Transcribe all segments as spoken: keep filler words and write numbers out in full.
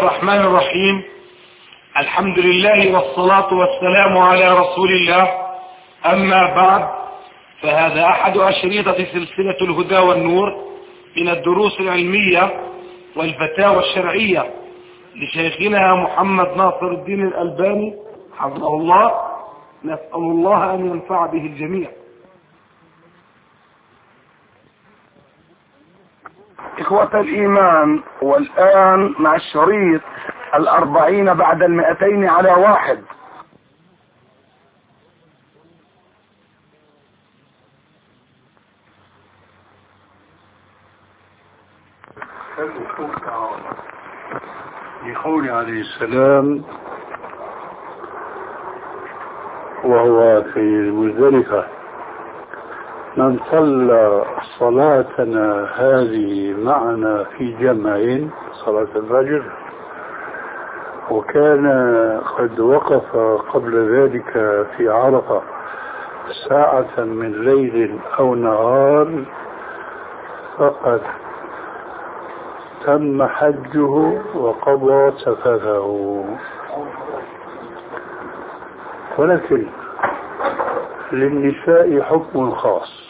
الرحمن الرحيم. الحمد لله والصلاة والسلام على رسول الله. أما بعد، فهذا أحد أشرطة سلسلة الهدى والنور من الدروس العلمية والفتاوى الشرعية لشيخنا محمد ناصر الدين الألباني حفظه الله. نسأل الله أن ينفع به الجميع. إخوة الإيمان، والآن مع الشريط الأربعين بعد المئتين على واحد. لقول عليه السلام وهو في المزدلفة: من صلى صلاتنا هذه معنا في جمع، صلاة الفجر، وكان قد وقف قبل ذلك في عرفة ساعة من ليل أو نهار، فقد تم حجه وقضى سفره. ولكن للنساء حكم خاص،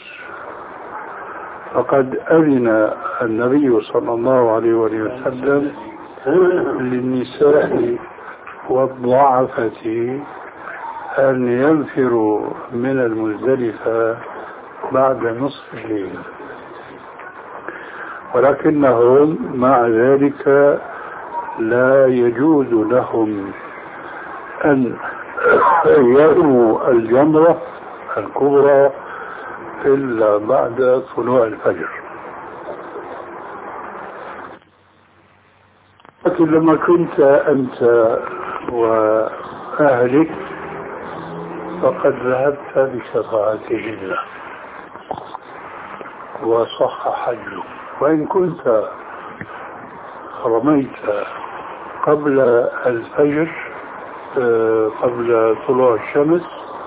فقد أذن النبي صلى الله عليه وسلم للنساء والضعفة أن ينفروا من المزدلفة بعد نصف الليل، ولكنهم مع ذلك لا يجوز لهم أن يرموا الجمرة الكبرى إلا بعد طلوع الفجر. لكن لما كنت أنت وأهلك فقد ذهبت بشفاعتهن وصح حجك، وإن كنت رميت قبل الفجر قبل طلوع الشمس،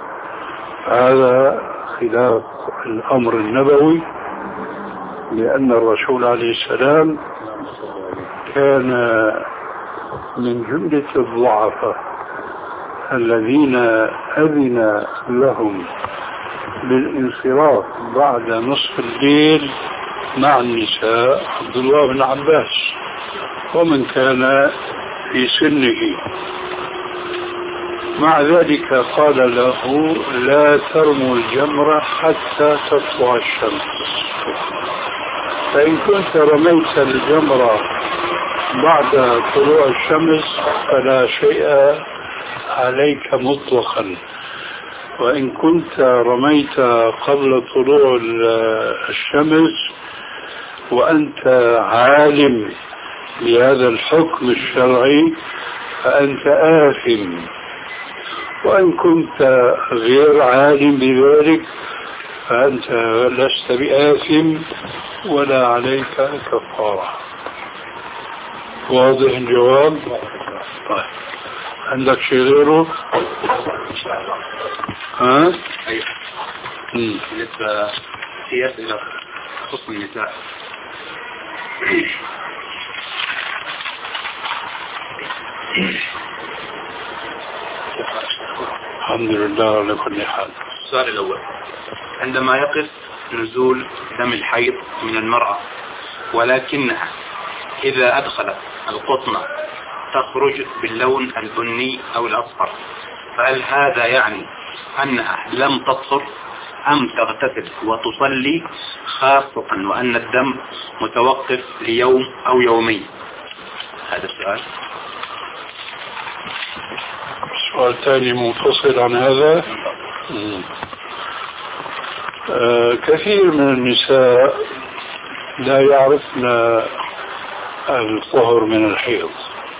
هذا خلاف الأمر النبوي، لأن الرسول عليه السلام كان من جملة الضعفاء الذين أذن لهم بالانصراف بعد نصف الليل مع النساء عبد الله بن عباس، ومن كان في سنه. مع ذلك قال له: لا ترموا الجمرة حتى تطلع الشمس، فإن كنت رميت الجمرة بعد طلوع الشمس فلا شيء عليك مطلقا، وإن كنت رميت قبل طلوع الشمس وأنت عالم بهذا الحكم الشرعي فأنت آثم، وإن كنت غير عالم بذلك فأنت لست بآثم ولا عليك كفارة. واضح الجواب؟ طيب، عندك شيء غيره؟ ها؟ أيوة. بالنسبة في أسئلة خصوص النساء. الحمد لله على كل حال. السؤال الأول: عندما يقف نزول دم الحيض من المرأة ولكنها إذا أدخلت القطنة تخرج باللون البني أو الأصفر، فهل هذا يعني أنها لم تطهر أم تغتسل وتصلي، خاصة وأن الدم متوقف ليوم أو يومين؟ هذا السؤال. سؤال ثاني منفصل عن هذا. آه كثير من النساء لا يعرفن الطهر من الحيض،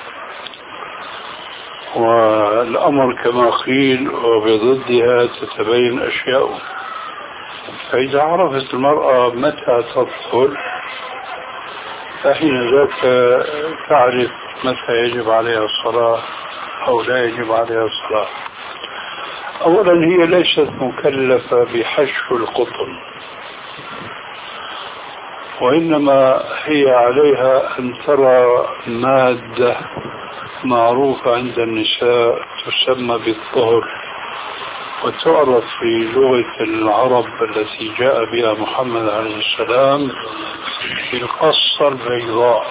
والأمر كما قيل وبضدها تتبين أشياء. فإذا عرفت المرأة متى تطهر فحين ذاك تعرف متى يجب عليها الصلاة أو لا يجب عليها الصلاة. أولا، هي ليست مكلفة بحشو القطن، وإنما هي عليها أن ترى مادة معروفة عند النساء تسمى بالطهر، وتعرف في لغة العرب التي جاء بها محمد عليه السلام بالقصة البيضاء.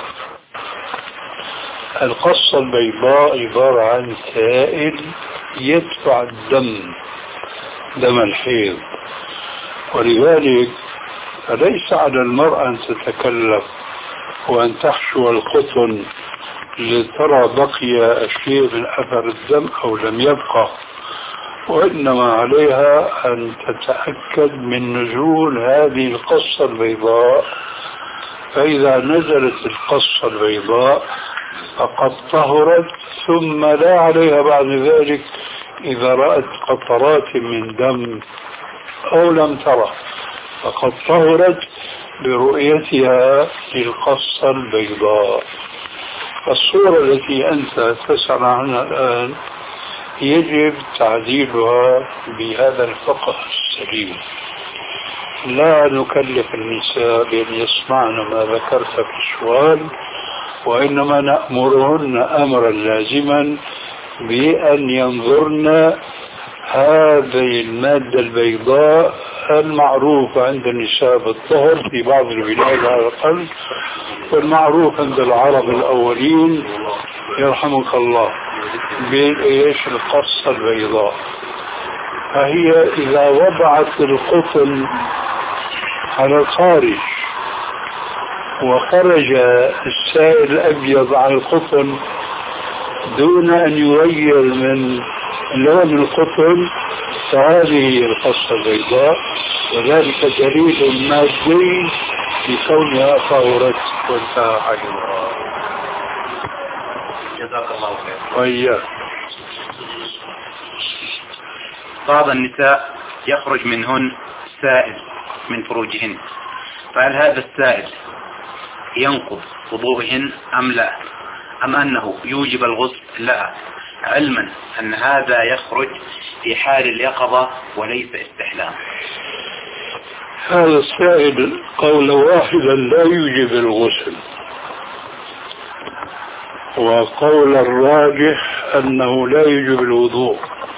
القصة البيضاء عبارة عن سائل يدفع الدم، دم الحيض، ولذلك فليس على المرأة أن تتكلف وأن تحشو القطن لترى بقي شيء من أثر الدم أو لم يبقى، وإنما عليها أن تتأكد من نزول هذه القصة البيضاء، فإذا نزلت القصة البيضاء فقد طهرت، ثم لا عليها بعد ذلك إذا رأت قطرات من دم أو لم ترى، فقد طهرت برؤيتها للقصة البيضاء. فالصورة التي أنت تسأل عنها الآن يجب تعديلها بهذا الفقه السليم. لا نكلف النساء بأن يسمعن ما ذكرت في السؤال، وإنما نأمرهن أمرا لازما بأن ينظرن هذه المادة البيضاء المعروفة عند النساء بالطهر في بعض البلاد على الأقل، والمعروف عند العرب الأولين يرحمك الله بإيش القصة البيضاء. فهي إذا وضعت القطن على الخارج وخرج السائل الأبيض على القطن دون أن يغير من لون القطن، فهذه هي القصة البيضاء، وذلك دليل مادي لكونها طهرت وانتهى حجمها. جزاك الله خير. وإياك. بعض النساء يخرج منهن سائل من فروجهن، فهل هذا السائل ينقض وضوءهن أم لا، أم أنه يوجب الغسل؟ لا، علما أن هذا يخرج في حال اليقظة وليس استحلام. هذا السائل قولا واحدا لا يوجب الغسل، وقول الراجح أنه لا يوجب الوضوء،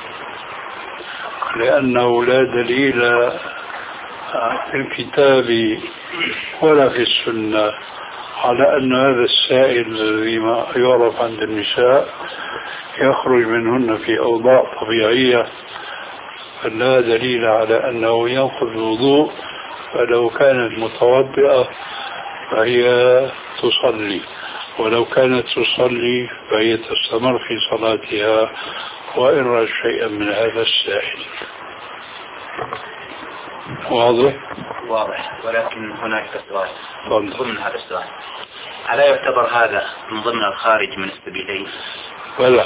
لأنه لا دليل في الكتاب ولا في السنة على أن هذا السائل الذي ما يعرف عند النساء يخرج منهن في أوضاع طبيعية، فلا دليل على أنه ينقض الوضوء. فلو كانت متوضئة فهي تصلي، ولو كانت تصلي فهي تستمر في صلاتها وإن رأت شيئا من هذا السائل. واضح؟ واضح. ولكن هناك سؤال ضمن هذا السؤال، ألا يعتبر هذا من ضمن الخارج من السبيلين؟ ولا،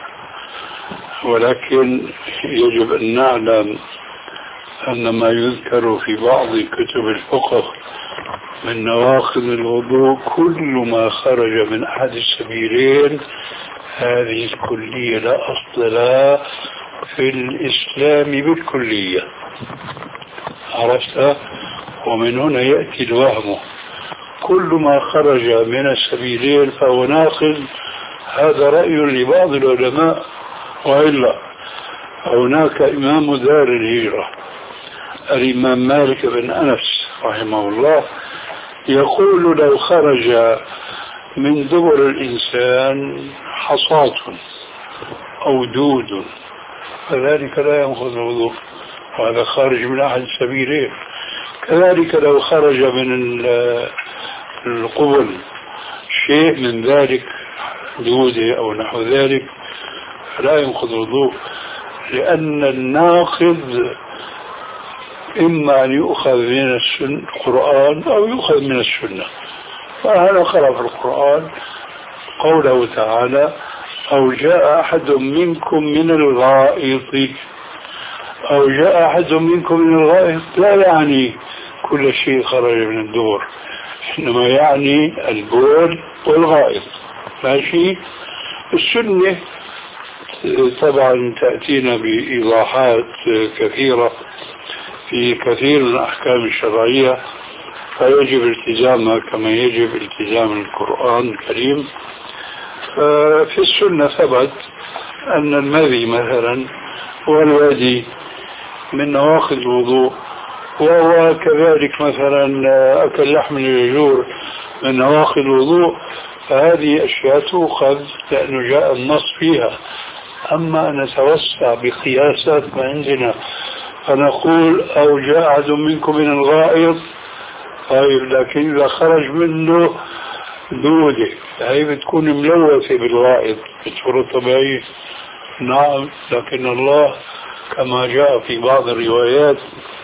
ولكن يجب أن نعلم أن ما يذكر في بعض كتب الفقه من نواقض الوضوء كل ما خرج من أحد السبيلين هذه الكلية لا أصل لها في الإسلام بالكلية. عرفت؟ ومن هنا يأتي الوهم، كل ما خرج من السبيلين فهو ناقض. هذا رأي لبعض العلماء، وإلا هناك إمام دار الهجرة الإمام مالك بن أنس رحمه الله يقول لو خرج من دبر الإنسان حصاة أو دود فذلك لا ينقض الوضوء، وهذا خارج من أحد السبيلين. كذلك لو خرج من القبل شيء من ذلك دودة أو نحو ذلك فلا ينقض الوضوء، لأن الناقض إما أن يؤخذ من القرآن أو يؤخذ من السنة. فهذا قرأ في القرآن قوله تعالى أو جاء أحد منكم من الغائط، أو جاء أحد منكم من الغائط لا يعني كل شيء خرج من الدور، إنما يعني البول والغائط. ماشي. السنة طبعا تأتينا بإيضاحات كثيرة في كثير من الأحكام الشرعية، فيجب التزامها كما يجب التزام القرآن الكريم. ففي السنة ثبت أن المذي مثلا والوادي من نواقض الوضوء، وهو كذلك مثلا أكل لحم الجزور من نواقض الوضوء، فهذه أشياء تؤخذ لأنه جاء النص فيها. أما نتوسع بقياسات ما عندنا فنقول أو جاء أحد منكم من الغائط، طيب لكن إذا خرج منه دودة هي بتكون ملوثة بالغائط بصورة طبيعية. نعم، لكن الله كما جاء في بعض الروايات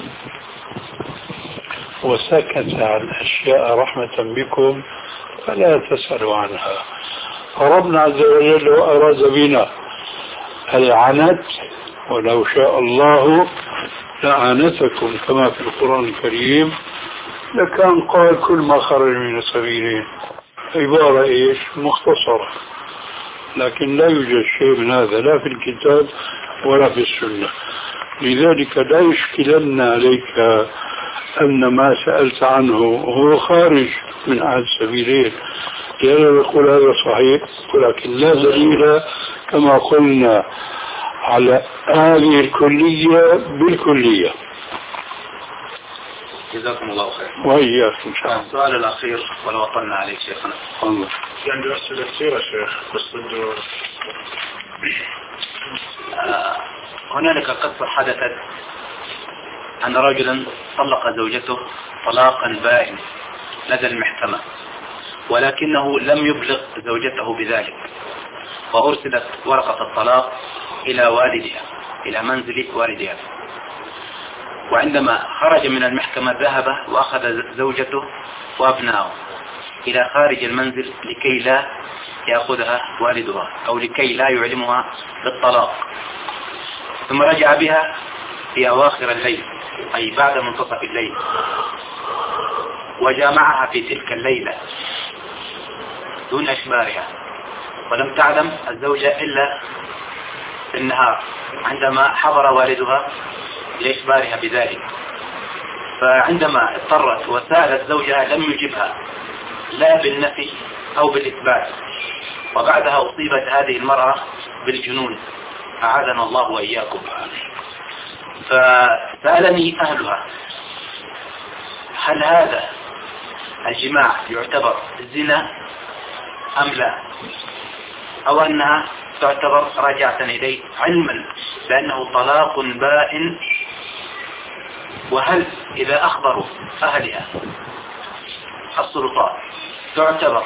وسكت عن أشياء رحمة بكم فلا تسألوا عنها. فربنا عز وجل لو أراد بنا العنت ولو شاء الله لعنتكم كما في القرآن الكريم لكان قال كل ما خرج من السبيلين. عبارة إيش مختصرة، لكن لا يوجد شيء من هذا لا في الكتاب ولا في السنة. لذلك لا يشكلن عليك أن ما سألت عنه هو خارج من أحد السبيلين، لأنه يقول هذا صحيح ولكن لا دليل كما قلنا على هذه الكلية بالكلية. جزاكم الله خير. وإياك إن شاء الله. السؤال الأخير ولو وصلنا عليه شيخنا. الله. يعني أسئلة كثيرة شيخ بس بده آه هنالك قصة حدثت أن رجلا طلق زوجته طلاقا بائن لدى المحكمة، ولكنه لم يبلغ زوجته بذلك، وأرسلت ورقة الطلاق إلى والدها إلى منزل والدها. وعندما خرج من المحكمة ذهب وأخذ زوجته وأبنائه إلى خارج المنزل لكي لا يأخذها والدها أو لكي لا يعلمها بالطلاق، ثم رجع بها في أواخر الليل أي بعد منتصف الليل، وجامعها في تلك الليلة دون إخبارها، ولم تعلم الزوجة إلا في النهار عندما حضر والدها لإخبارها بذلك. فعندما اضطرت وسألت زوجها لم يجبها لا بالنفي أو بالإثبات، وبعدها أصيبت هذه المرأة بالجنون أعاذنا الله وإياكم. فسألني أهلها هل هذا الجماع يعتبر زنا أم لا، أو أنها تعتبر راجعة إليه علما بأنه طلاق بائن، وهل إذا أخبروا أهلها السلطات تعتبر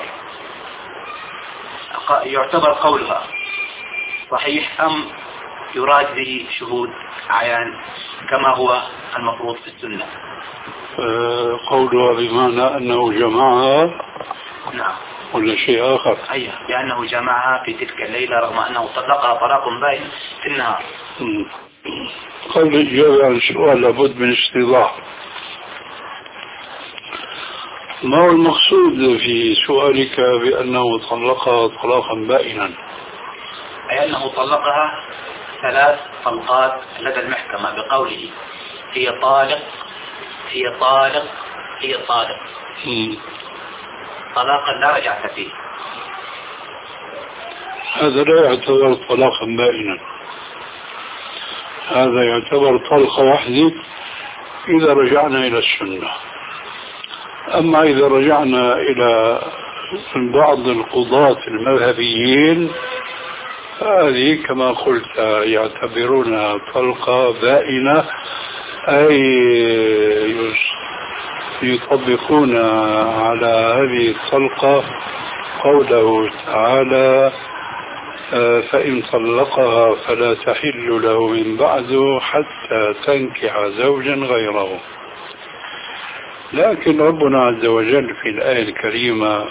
يعتبر قولها صحيح أم يراد به شهود عيان كما هو المفروض في السنة؟ أه قولها بمعنى أنه جمعها. نعم. ولا شيء آخر؟ أيه، لأنه جمعها في تلك الليلة رغم أنه طلقها طلاق بائن في النهار. قبل الإجابة عن السؤال لابد من استيضاح. ما هو المقصود في سؤالك بأنه طلقها طلاقا بائنا؟ أي أنه طلقها ثلاث طلقات لدى المحكمة بقوله هي طالق هي طالق هي طالق م. طلاقا لا رجعة فيه. هذا لا يعتبر طلاقا بائنا، هذا يعتبر طلقة واحدة إذا رجعنا إلى السنة. أما إذا رجعنا إلى بعض القضاة المذهبيين هذه كما قلت يعتبرونها طلقة بائنة، أي يطبقون على هذه الطلقة قوله تعالى فإن طلقها فلا تحل له من بعد حتى تنكح زوجا غيره. لكن ربنا عز وجل في الآية الكريمة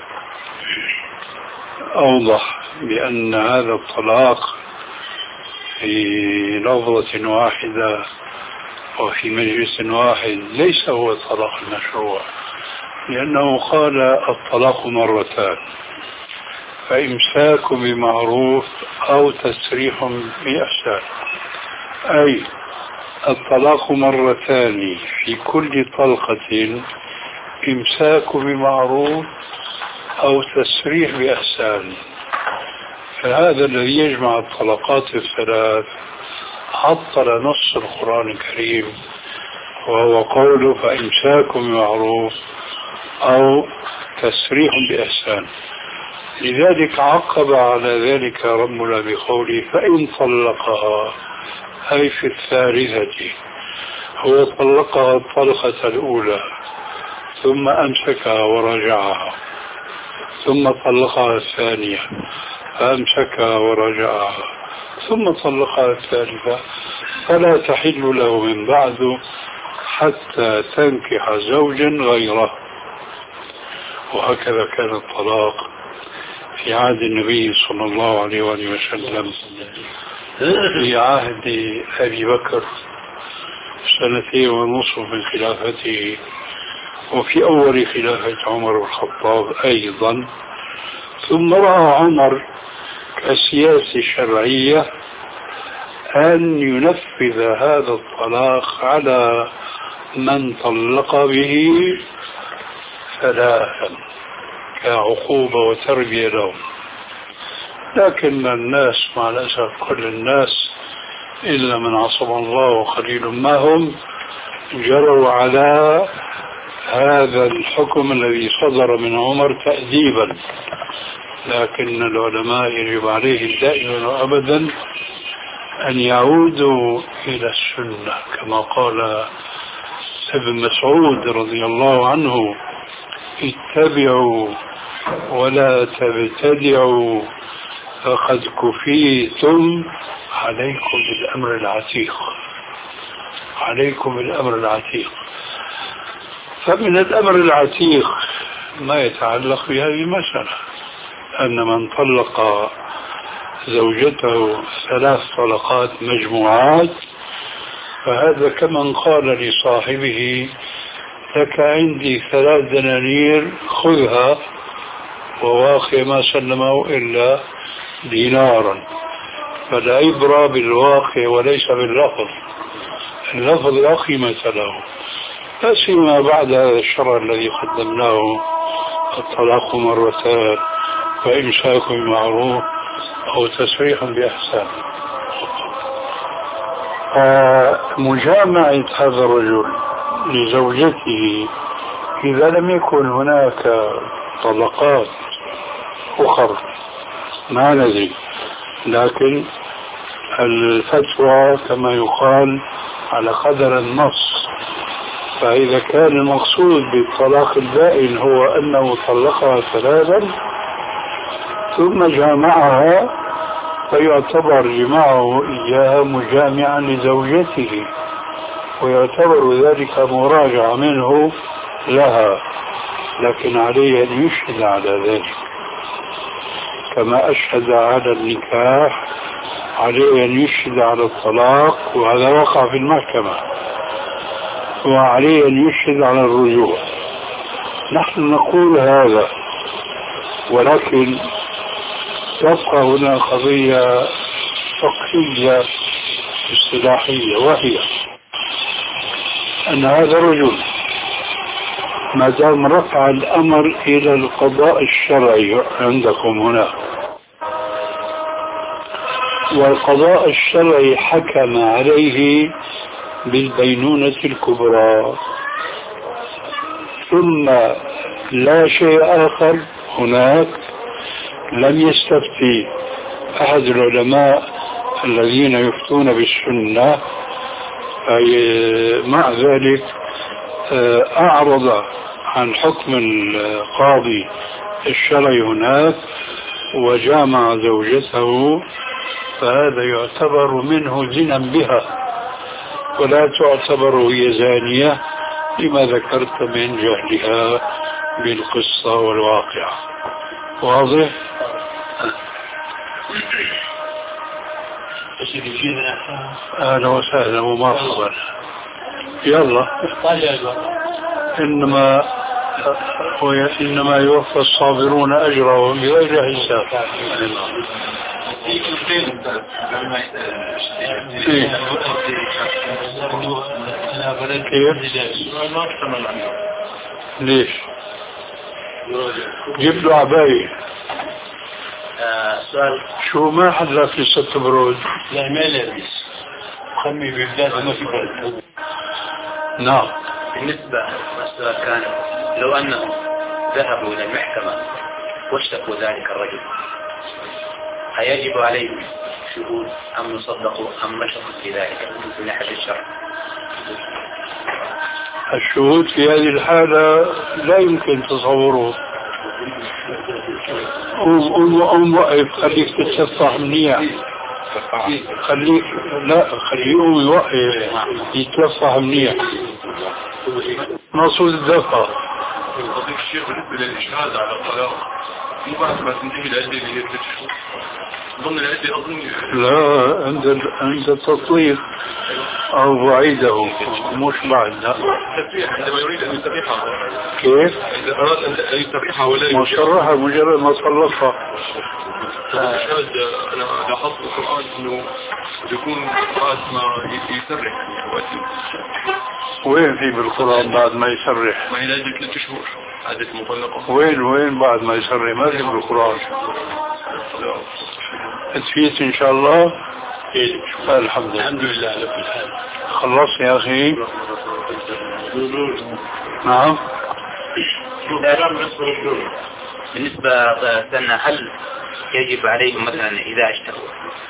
أوضح بأن هذا الطلاق في لفظة واحدة وفي مجلس واحد ليس هو الطلاق المشروع، لأنه قال الطلاق مرتان، فإمساك بمعروف أو تسريح بإحسان، أي الطلاق مرتان في كل طلقة إمساك بمعروف أو تسريح بإحسان. فهذا الذي يجمع الطلقات الثلاث عطل نص القرآن الكريم، وهو قوله فإمساك بمعروف أو تسريح بإحسان. لذلك عقب على ذلك ربنا بقوله فإن طلقها، أي في الثالثة، هو طلقها الطلقة الأولى ثم أمسكها ورجعها، ثم طلقها الثانية فأمسكها ورجعها، ثم طلقها الثالثة، فلا تحل له من بعد حتى تنكح زوجا غيره. وهكذا كان الطلاق في عهد النبي صلى الله عليه وآله وسلم، في عهد أبي بكر سنتين ونصف من خلافته، وفي أول خلافة عمر بن الخطاب أيضا. ثم رأى عمر كسياسة شرعية أن ينفذ هذا الطلاق على من طلق به ثلاثا كعقوبة وتربية لهم. لكن الناس مع الأسف كل الناس إلا من عصم الله وقليل ما هم جروا على هذا الحكم الذي صدر من عمر تأديبا. لكن العلماء يجب عليهم دائما وأبدا أن يعودوا إلى السنة، كما قال ابن مسعود رضي الله عنه اتبعوا ولا تبتدعوا فقد كفيتم، عليكم بالأمر العتيق، عليكم بالأمر العتيق. فمن الأمر العتيق ما يتعلق بهذه المسألة، أن من طلق زوجته ثلاث طلقات مجموعات فهذا كمن قال لصاحبه لك عندي ثلاث دنانير خذها، وواقع ما سلمه إلا دينارا. فالعبرة بالواقع وليس باللفظ، اللفظ لا قيمة له، لا سيما بعد هذا الشرع الذي قدمناه الطلاق مرتان فإمساك بمعروف أو تسريح بإحسان. مجامعة هذا الرجل لزوجته إذا لم يكن هناك طلقات أخرى ما ندري، لكن الفتوى كما يقال على قدر النص. فإذا كان المقصود بالطلاق البائن هو أنه طلقها ثلاثا ثم جامعها فيعتبر جماعه إياها مجامعا لزوجته، ويعتبر ذلك مراجعة منه لها، لكن عليه أن يشهد على ذلك كما أشهد على النكاح، عليه أن يشهد على الطلاق وهذا وقع في المحكمة، وعليه أن يشهد على الرجوع. نحن نقول هذا، ولكن تبقى هنا قضية فقهية اصطلاحية، وهي أن هذا الرجل ما دام رفع الأمر إلى القضاء الشرعي عندكم هنا، والقضاء الشرعي حكم عليه بالبينونة الكبرى، ثم لا شيء آخر هناك، لم يستفتي أحد العلماء الذين يفتون بالسنة، مع ذلك أعرض عن حكم القاضي الشرعي هناك وجامع زوجته، فهذا يعتبر منه زنا بها ولا تعتبر هي زانية لما ذكرت من جهلها بالقصة والواقع. واضح؟ أهلا وسهلا ومرحبا. يلا إنما إنما يوفى الصابرون أجرهم بغير حساب. ليش؟ جيب له عباية. السؤال شو ما حدا في ست برود؟ لا ما لابس خمي ببلاد ما في برد. نعم. بالنسبة السؤال كان لو أنهم ذهبوا إلى المحكمة واشتكوا ذلك الرجل هيجب عليهم شهود أم يصدقوا أم نشطوا في ذلك من ناحية الشرع؟ الشهود في هذه الحالة لا يمكن تصوره. قوم قوم وقف خليك تتصفح منيح. خليك لا خليه يقوم يوقف يتصفح منيح. مقصود الدفع. قضية الشيخ بالنسبة للإشهاد على الطلاق مو بعد ما تنتهي العدة اللي هي ثلاث شهور ضمن العدة أظن. لا عند عند التطليق أو بعيده مش بعد. لا عندما يريد أن يسرحها كيف؟ إذا أراد أن يسرحها ولا مصرحة مجرد ما صلصها. الإشهاد أنا لاحظت في القرآن إنه يكون بعد ما يسرح. وين في بالقرآن بعد ما يسرح؟ ما هي العدة ثلاث شهور عدة مطلقة. وين وين بعد ما يسرح؟ ما في بالقرآن. تفيت إن شاء الله. الحمد لله. الحمد لله على كل حال. خلص يا أخي. نعم. بالنسبة سنة هل يجب عليهم مثلا إذا اشتكوا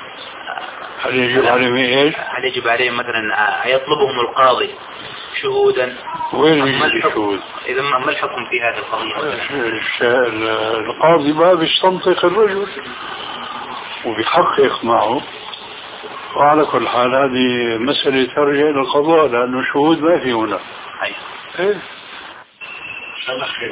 هل يجب عليهم إيش؟ هل يجب عليهم مثلا يطلبهم القاضي شهودا؟ وين يجب الشهود؟ إذا ما الحكم في هذه القضية؟ القاضي ما بيستنطق الرجل وبيحقق معه. وعلى كل حال هذه مسألة ترجع إلى القضاء لأنه شهود ما في هنا. إيه؟ أنا خير.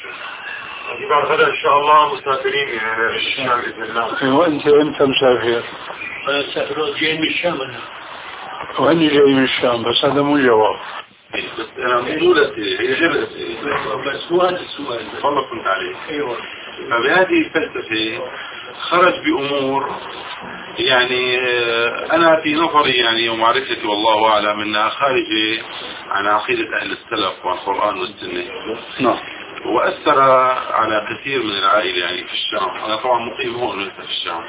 بعد غدا إن شاء الله مسافرين إلى الشام بإذن الله. وأنت أنت مسافر؟ أنا مسافر جاي من الشام أنا. وأني جاي من الشام بس هذا مو جواب. بس أنا مقولتي هي غير بس مو هذا السؤال. والله كنت عليه. أيوة. فبهذه الفلسفة خرج بأمور يعني أنا في نظري يعني ومعرفتي والله أعلم أنها خارجة عن عقيدة أهل السلف والقرآن والسنة. نعم. وأثر على كثير من العائلة يعني في الشام. أنا طبعا مقيم هون لسه في الشام.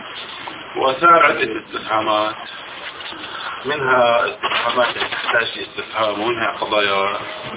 وأثار عدة استفهامات منها استفهامات تحتاج استفهام ومنها قضايا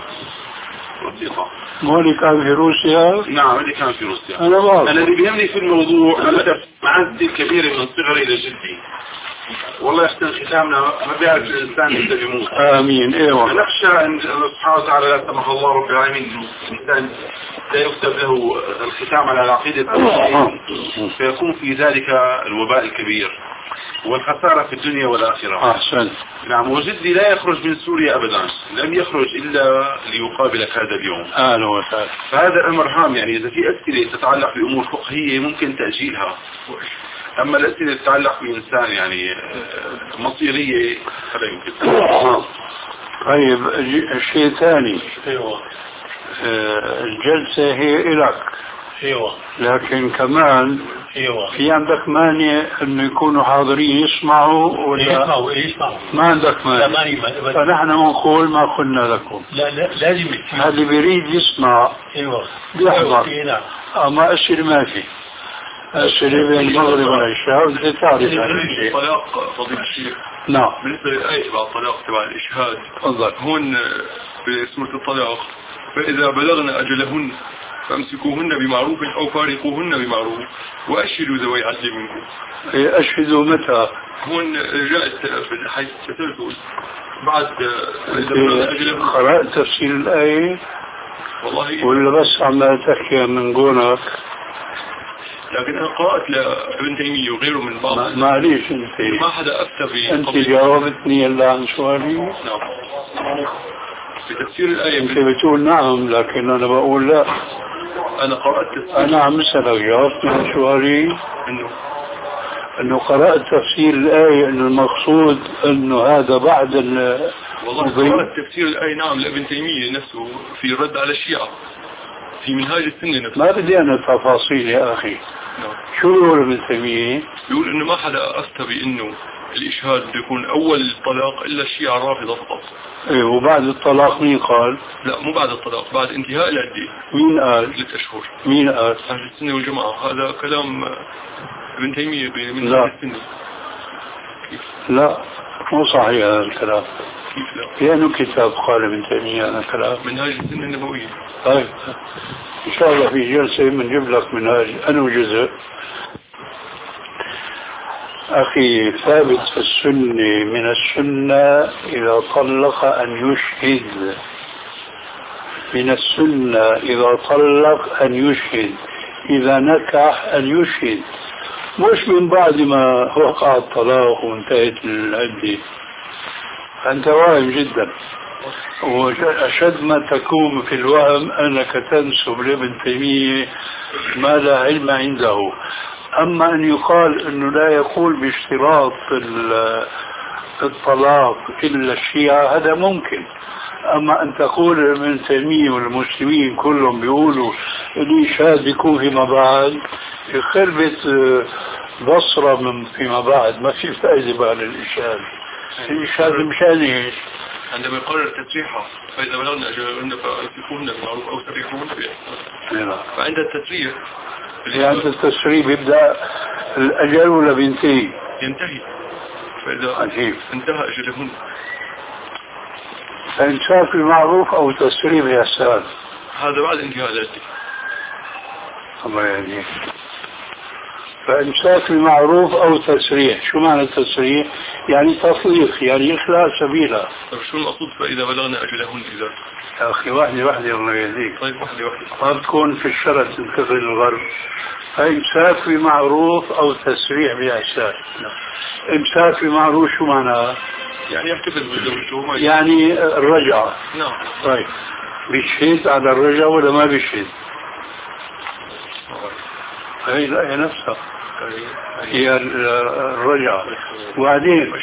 بسيطة. مو اللي كان في روسيا؟ نعم اللي كان في روسيا. أنا بعرف. الذي بيهمني في الموضوع أنا معزتي الكبيرة من صغري لجدي. والله يحسن ختامنا ما بيعرف الإنسان إذا بيموت. آمين. إيوه. نخشى أن سبحانه وتعالى لا سمح الله رب العالمين الإنسان لا يكتب له الختام على العقيدة فيكون في ذلك الوباء الكبير والخسارة في الدنيا والآخرة. أحسن. نعم. وجدي لا يخرج من سوريا أبدا. لم يخرج إلا ليقابلك هذا اليوم. أهلا وسهلا. فهذا الأمر هام يعني إذا في أسئلة تتعلق بأمور فقهية ممكن تأجيلها. أما الأسئلة تتعلق بإنسان يعني مصيرية فلا يمكن. طيب الشيء ثاني. أيوة. الجلسة هي إلك. أيوة. لكن كمان أيوة. في عندك مانع انه يكونوا حاضرين يسمعوا ولا يسمعوا يسمعوا؟ ما عندك مانع. لا ماني ما. فنحن بنقول ما قلنا لكم. لا لا لازم. اللي بيريد يسمع. ايوه. بيحضر. أيوة. اما اسئله ما في. اسئله بين المغرب والعشاء وانت تعرف هذا الشيء. الطلاق فضيلة الشيخ. نعم. بالنسبة للآية تبع الطلاق تبع الإشهاد. تفضل. هون بسورة الطلاق فإذا بلغنا أجلهن فامسكوهن بمعروف أو فارقوهن بمعروف وأشهدوا ذوي عدل منكم. أشهدوا متى؟ هون جاءت في حيث تسلسل بعد إذا بلغنا أجلهن. قرأت تفسير الآية والله ولا بس عم تحكي من قولك؟ لكن أنا قرأت لابن تيمية وغيره من بعض. معليش أنت ما حدا أفتى في أنت جاوبتني إلا عن سؤالي. نعم. في تفسير الآية أنت بتقول نعم لكن أنا بقول لا. أنا قرأت تفسير. أنا عم أسألك جاوبتني عن سؤالي إنه إنه قرأت تفسير الآية إنه المقصود إنه هذا بعد ال. والله قرأت تفسير الآية نعم لابن تيمية نفسه في الرد على الشيعة في منهاج السنة نفسه. ما بدي أنا تفاصيل يا أخي. نعم. شو يقول ابن تيمية؟ يقول إنه ما حدا أفتى بإنه الإشهاد بده يكون أول الطلاق إلا الشيعة الرافضة فقط. إيه وبعد الطلاق مين قال؟ لا مو بعد الطلاق، بعد انتهاء العدة. مين قال؟ ثلاث أشهر. مين قال؟ أهل السنة والجماعة. هذا كلام ابن تيمية من لا. أهل السنة. لا مو صحيح هذا الكلام. كيف لا؟ في أنه كتاب قال ابن تيمية هذا الكلام؟ منهاج السنة النبوية. طيب إن شاء الله في جلسة بنجيب لك منهاج أنه جزء. أخي ثابت في السنة من السنة إذا طلق أن يشهد. من السنة إذا طلق أن يشهد، إذا نكح أن يشهد، مش من بعد ما وقع الطلاق وانتهت العدة. أنت واهم جدا، وأشد ما تكون في الوهم أنك تنسب لابن تيمية ما لا علم عنده. أما أن يقال أنه لا يقول باشتراط الطلاق إلا الشيعة هذا ممكن. أما أن تقول ابن تيمية والمسلمين كلهم بيقولوا الإشهاد بيكون فيما بعد، يخربط بصرة من فيما بعد، ما في فائدة بعد الإشهاد. الإشهاد مشان إيش؟ عندما يقرر تسريحه فإذا بلغنا أجلهن فأمسكوهن بالمعروف أو سرحوهن بإحسان. فعند التسريح يعني عند التسريح يبدأ الأجل ولا بينتهي؟ ينتهي. فإذا عجيب. انتهى أجلهن فإمساك بالمعروف أو تسريح بإحسان، هذا بعد انتهاء العدة. الله يهديك. فإمساك بالمعروف أو تسريح، شو معنى التسريح؟ يعني تطليق، يعني إخلاء سبيلها. طيب شو المقصود فإذا بلغنا أجلهن إذا؟ يا أخي واحدة واحدة الله يهديك. طيب واحدة واحدة. ما بتكون في الشرع تنتقل للغرب. فإمساك بمعروف أو تسريح بإحسان. إمساك بمعروف شو معناها؟ يعني يحتفظ بزوجته. يعني الرجعة. نعم. طيب بيشهد على الرجعة ولا ما بيشهد؟ هي لا هي نفسها هي الرجعة. وبعدين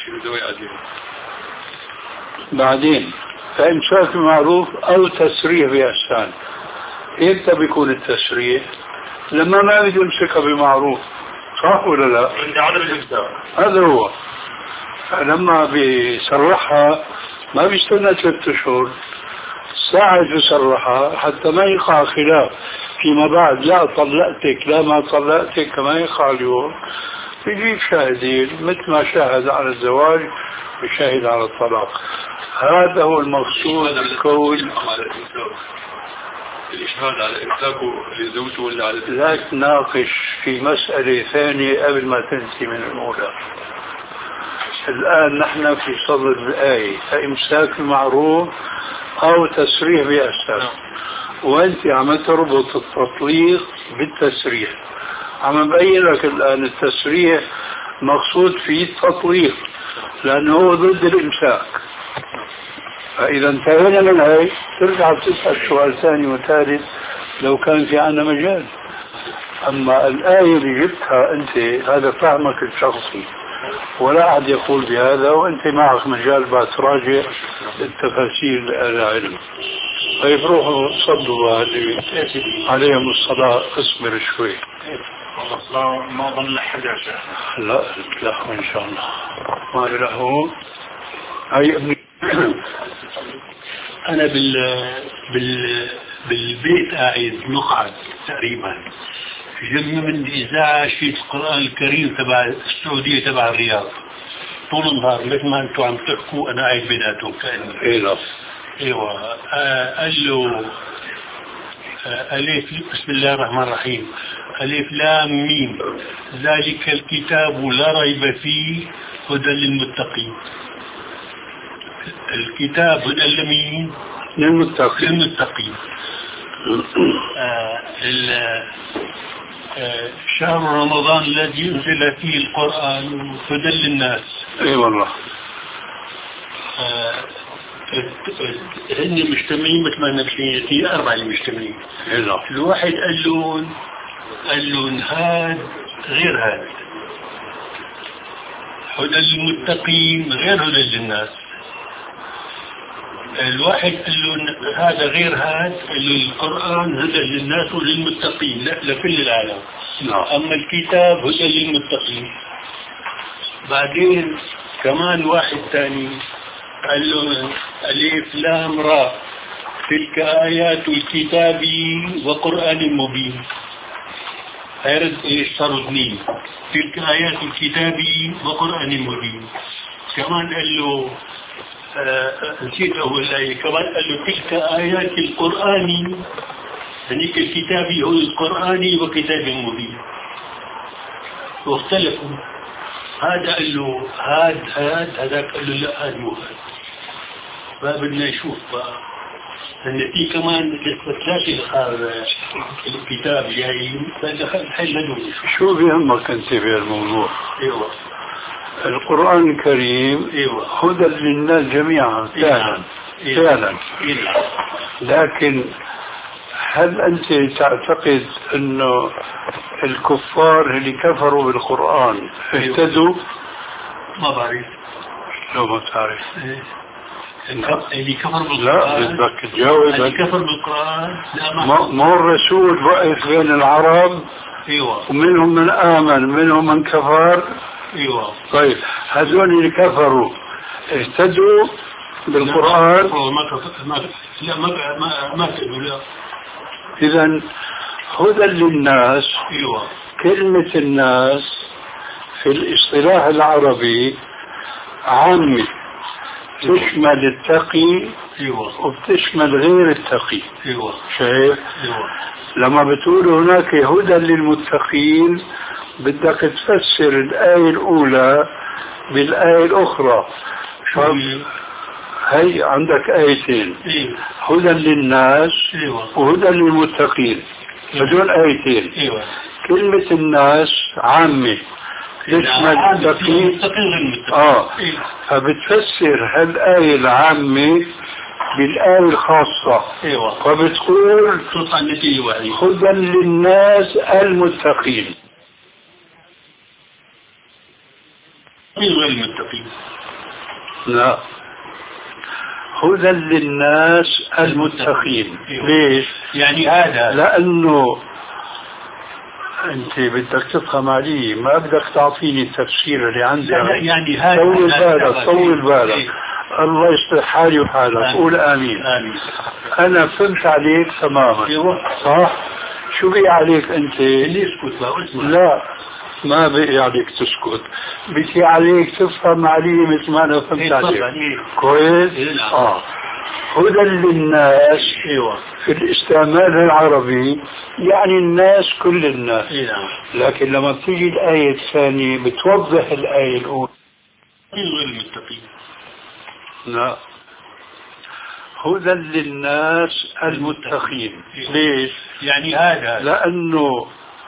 بعدين فإمساك بمعروف أو تسريح بإحسان. إمتى بيكون التسريح؟ لما ما بده يمسكها بمعروف، صح ولا لا؟ عند عدم الإمساك. هذا هو. لما بيسرحها ما بيستنى ثلاثة أشهر، ساعة يسرحها حتى ما يقع خلاف فيما بعد، لا طلقتك لا ما طلقتك كما يقع اليوم. بيجيب شاهدين مثل ما شاهد على الزواج بشاهد على الطلاق. هذا هو المقصود بالكون. الإشهاد على إمساكه لزوجته ولا على لا تناقش في مسألة ثانية قبل ما تنسي من الأولى. الآن نحن في صدر الآية فإمساك المعروف أو تسريح بإحسان، وأنت عم تربط التطليق بالتسريح. عم ببين لك الآن التسريح مقصود فيه التطليق لأنه هو ضد الإمساك. فإذا انتهينا من هاي ترجع بتسأل سؤال ثاني وثالث لو كان في عنا مجال. أما الآية اللي جبتها أنت هذا فهمك الشخصي، ولا أحد يقول بهذا، وأنت معك مجال بعد تراجع التفاسير العلم. طيب روحوا صدوا اللي عليهم الصلاة. اصبر شوي. ما ظن أحد يا شيخ. لا له إن شاء الله ما له. أي ابن أنا بال بال بالبيت قاعد نقعد تقريبا جنب من إذاعة شيء القرآن الكريم تبع السعودية تبع الرياض طول النهار مثل ما أنتم عم تحكوا أنا قاعد بيناتهم كأنه. إيه ايوه. آه قال له آه ألف بسم الله الرحمن الرحيم ألف لام ميم ذلك الكتاب لا ريب فيه هدى للمتقين. الكتاب هدى لمين؟ للمتقين. للمتقين. آه آه شهر رمضان الذي ينزل فيه القرآن هدى للناس. اي والله. آه هن مجتمعين مثل ما نحن في أربعة مجتمعين. الواحد قال لهم قال لهم هذا غير هذا هدى للمتقين غير هدى للناس. الواحد قال له هذا غير هذا، قال له القرآن هدى للناس وللمتقين لا لكل العالم. أما الكتاب هدى للمتقين. بعدين كمان واحد ثاني قال له ألف لام را تلك آيات الكتاب وقرآن مبين. هيرد ايش صاروا اثنين، تلك آيات الكتاب وقرآن مبين. كمان قال له آه نسيت أول آية، كمان قال له تلك آيات القرآن، هنيك الكتاب هو القرآن وكتاب مبين. واختلفوا، هذا قال له هاد هاد، هذاك قال له لا هاد مو هاد. فبدنا نشوف بقى ان في كمان لسه ثلاثة الكتاب جاي الحين هدول. شو بيهمك انت في الموضوع؟ ايوه القرآن الكريم ايوه هدى للناس جميعا فعلا فعلا. لكن هل أنت تعتقد أنه الكفار اللي كفروا بالقرآن اهتدوا؟ ما بعرف. لو ما تعرف اللي كفر بالقرآن، لا بدك تجاوب. اللي كفر بالقرآن ما الرسول وقف بين العرب ايوه ومنهم من آمن منهم من كفر. ايوه طيب هذول اللي كفروا اهتدوا بالقرآن؟ ما كفر ما لا ما ما ما كفروا لا. إذا هدى للناس. ايوه كلمة الناس في الاصطلاح العربي عامة، تشمل التقي ايوه وبتشمل غير التقي. ايوه شايف؟ ايوه لما بتقول هناك هدى للمتقين بدك تفسر الآية الأولى بالآية الأخرى. هي عندك آيتين، ايوه هدى للناس ايوه وهدى للمتقين، هذول آيتين. ايوه كلمة الناس عامة تشمل التقي. اه فبتفسر هالآية العامة بالآية الخاصة. ايوه فبتقول هدى للناس المتقين. غير المتقين لا، هدى للناس المتقين. ليش؟ يعني هذا لأنه أنت بدك تفهم علي، ما بدك تعطيني التفسير اللي عندك. يعني هذا طول بالك طول بالك. الله يصلح حالي وحالك. قول آمين. آمين. أنا فهمت عليك تماما. صح؟ شو بقي عليك أنت؟ لا ما بقي عليك تسكت، بقي عليك تفهم علي مثل ما أنا فهمت عليك. كويس؟ آه هدى للناس في الاستعمال العربي يعني الناس كل الناس. لكن لما بتيجي الآية الثانية بتوضح الآية الأولى. غير المتقين. لا، هدى للناس المتقين. ليش؟ يعني هذا لأنه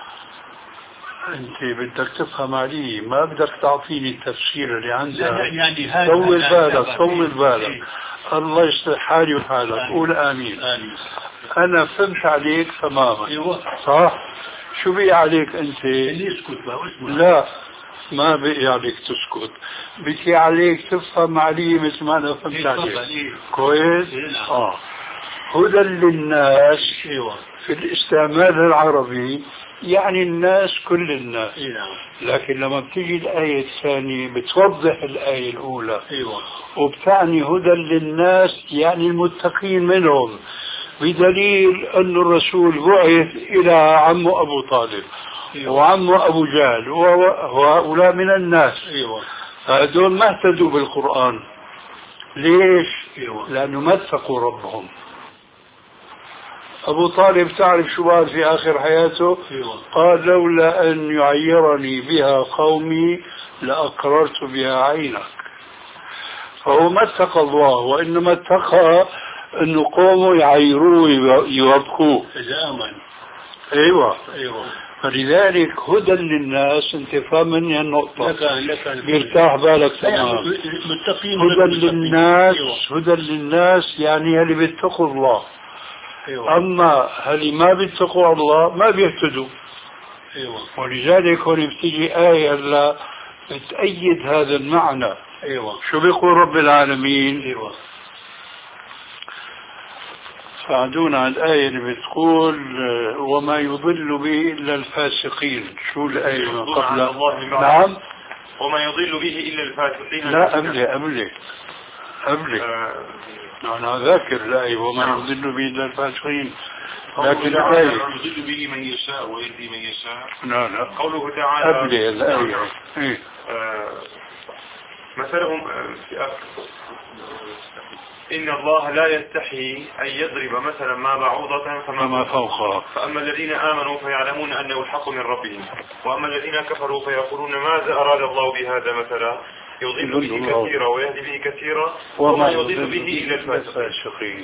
أنت بدك تفهم علي، ما بدك تعطيني التفسير اللي عندك. يعني هذا طول بالك طول بالك. الله يصلح حالي وحالك. قول آمين. آمين. أنا فهمت عليك تماما. ايوه صح؟ شو بقي عليك أنت؟ يسكت بقى. لا ما بقي عليك تسكت، بقي عليك تفهم علي مثل ما أنا فهمت عليك. كويس؟ آه هدى للناس في الاستعمال العربي يعني الناس كل الناس. لكن لما بتيجي الآية الثانية بتوضح الآية الأولى. وبتعني هدى للناس يعني المتقين منهم، بدليل أن الرسول بعث إلى عمه أبو طالب وعمه أبو جهل وهؤلاء من الناس. هذول ما اهتدوا بالقرآن. ليش؟ لأنه ما اتقوا ربهم. أبو طالب تعرف شو قال في آخر حياته؟ قال لولا أن يعيرني بها قومي لأقررت بها عينك. فهو ما اتقى الله، وإنما اتقى أنه قومه يعيروه يوبخوه. أيوة أيوة. فلذلك هدى للناس. انت فاهم مني النقطة؟ بيرتاح بالك تمام. هدى للناس، هدى للناس يعني اللي بيتقوا الله. أيوة. أما اللي ما بيتقوا الله ما بيهتدوا. أيوة. ولذلك هون بتيجي آية لا تأيد هذا المعنى. أيوة. شو بيقول رب العالمين؟ أيوة. ساعدونا على الآية اللي بتقول وما يضل به إلا الفاسقين. شو الآية من قبل؟ نعم وما يضل به إلا الفاسقين. لا قبل قبل قبل آه. أنا ذاكر الآية وما يضل به إلا الفاسقين، لكن الآية يضل به من يشاء ويهدي من يشاء. لا لا قوله تعالى قبل الآية إيه؟ آه مثلهم في إن الله لا يستحي أن يضرب مثلا ما بعوضة فما فوقها، فأما الذين آمنوا فيعلمون أنه الحق من ربهم، وأما الذين كفروا فيقولون ماذا أراد الله بهذا مثلا يضل به كثيرا ويهدي به كثيرا وما يضل به إلا الفاسقين.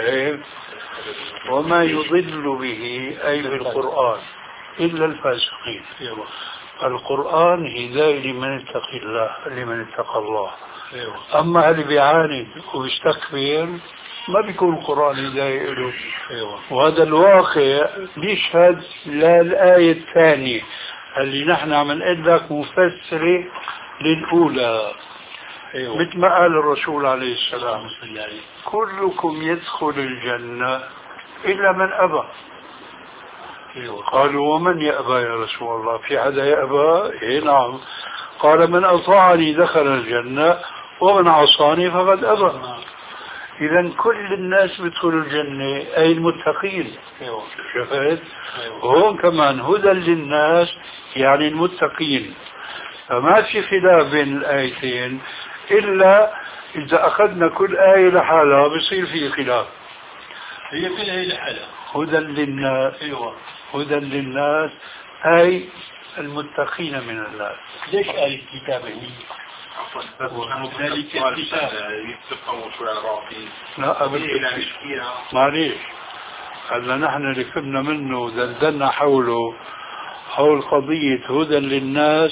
وما يضل به أي بالقرآن إلا الفاسقين. القرآن هداية لمن اتقى الله لمن اتقى الله. أما اللي بيعاند ويستكبر ما بيكون القرآن هداية له. وهذا الواقع بيشهد للآية الثانية اللي نحن عم نقول لك مفسرة للأولى. مثل ما قال الرسول عليه السلام كلكم يدخل الجنة إلا من أبى. قالوا ومن يأبى يا رسول الله؟ في حدا يأبى؟ إيه نعم. قال من أطاعني دخل الجنة ومن عصاني فقد أبى. إذا كل الناس بيدخلوا الجنة أي المتقين. شفت؟ وهون كمان هدى للناس يعني المتقين. فما في خلاف بين الآيتين إلا إذا أخذنا كل آية لحالها بصير في خلاف. هي كل آية لحالها هدى للناس. أيوة. هدى للناس أي المتقين من الناس. ليش آية الكتاب هي؟ وذلك الكتاب يتفقوا شوي على بعضهم. لا أبدا معليش. هلا نحن اللي كنا منه دندنا حوله حول قضية هدى للناس.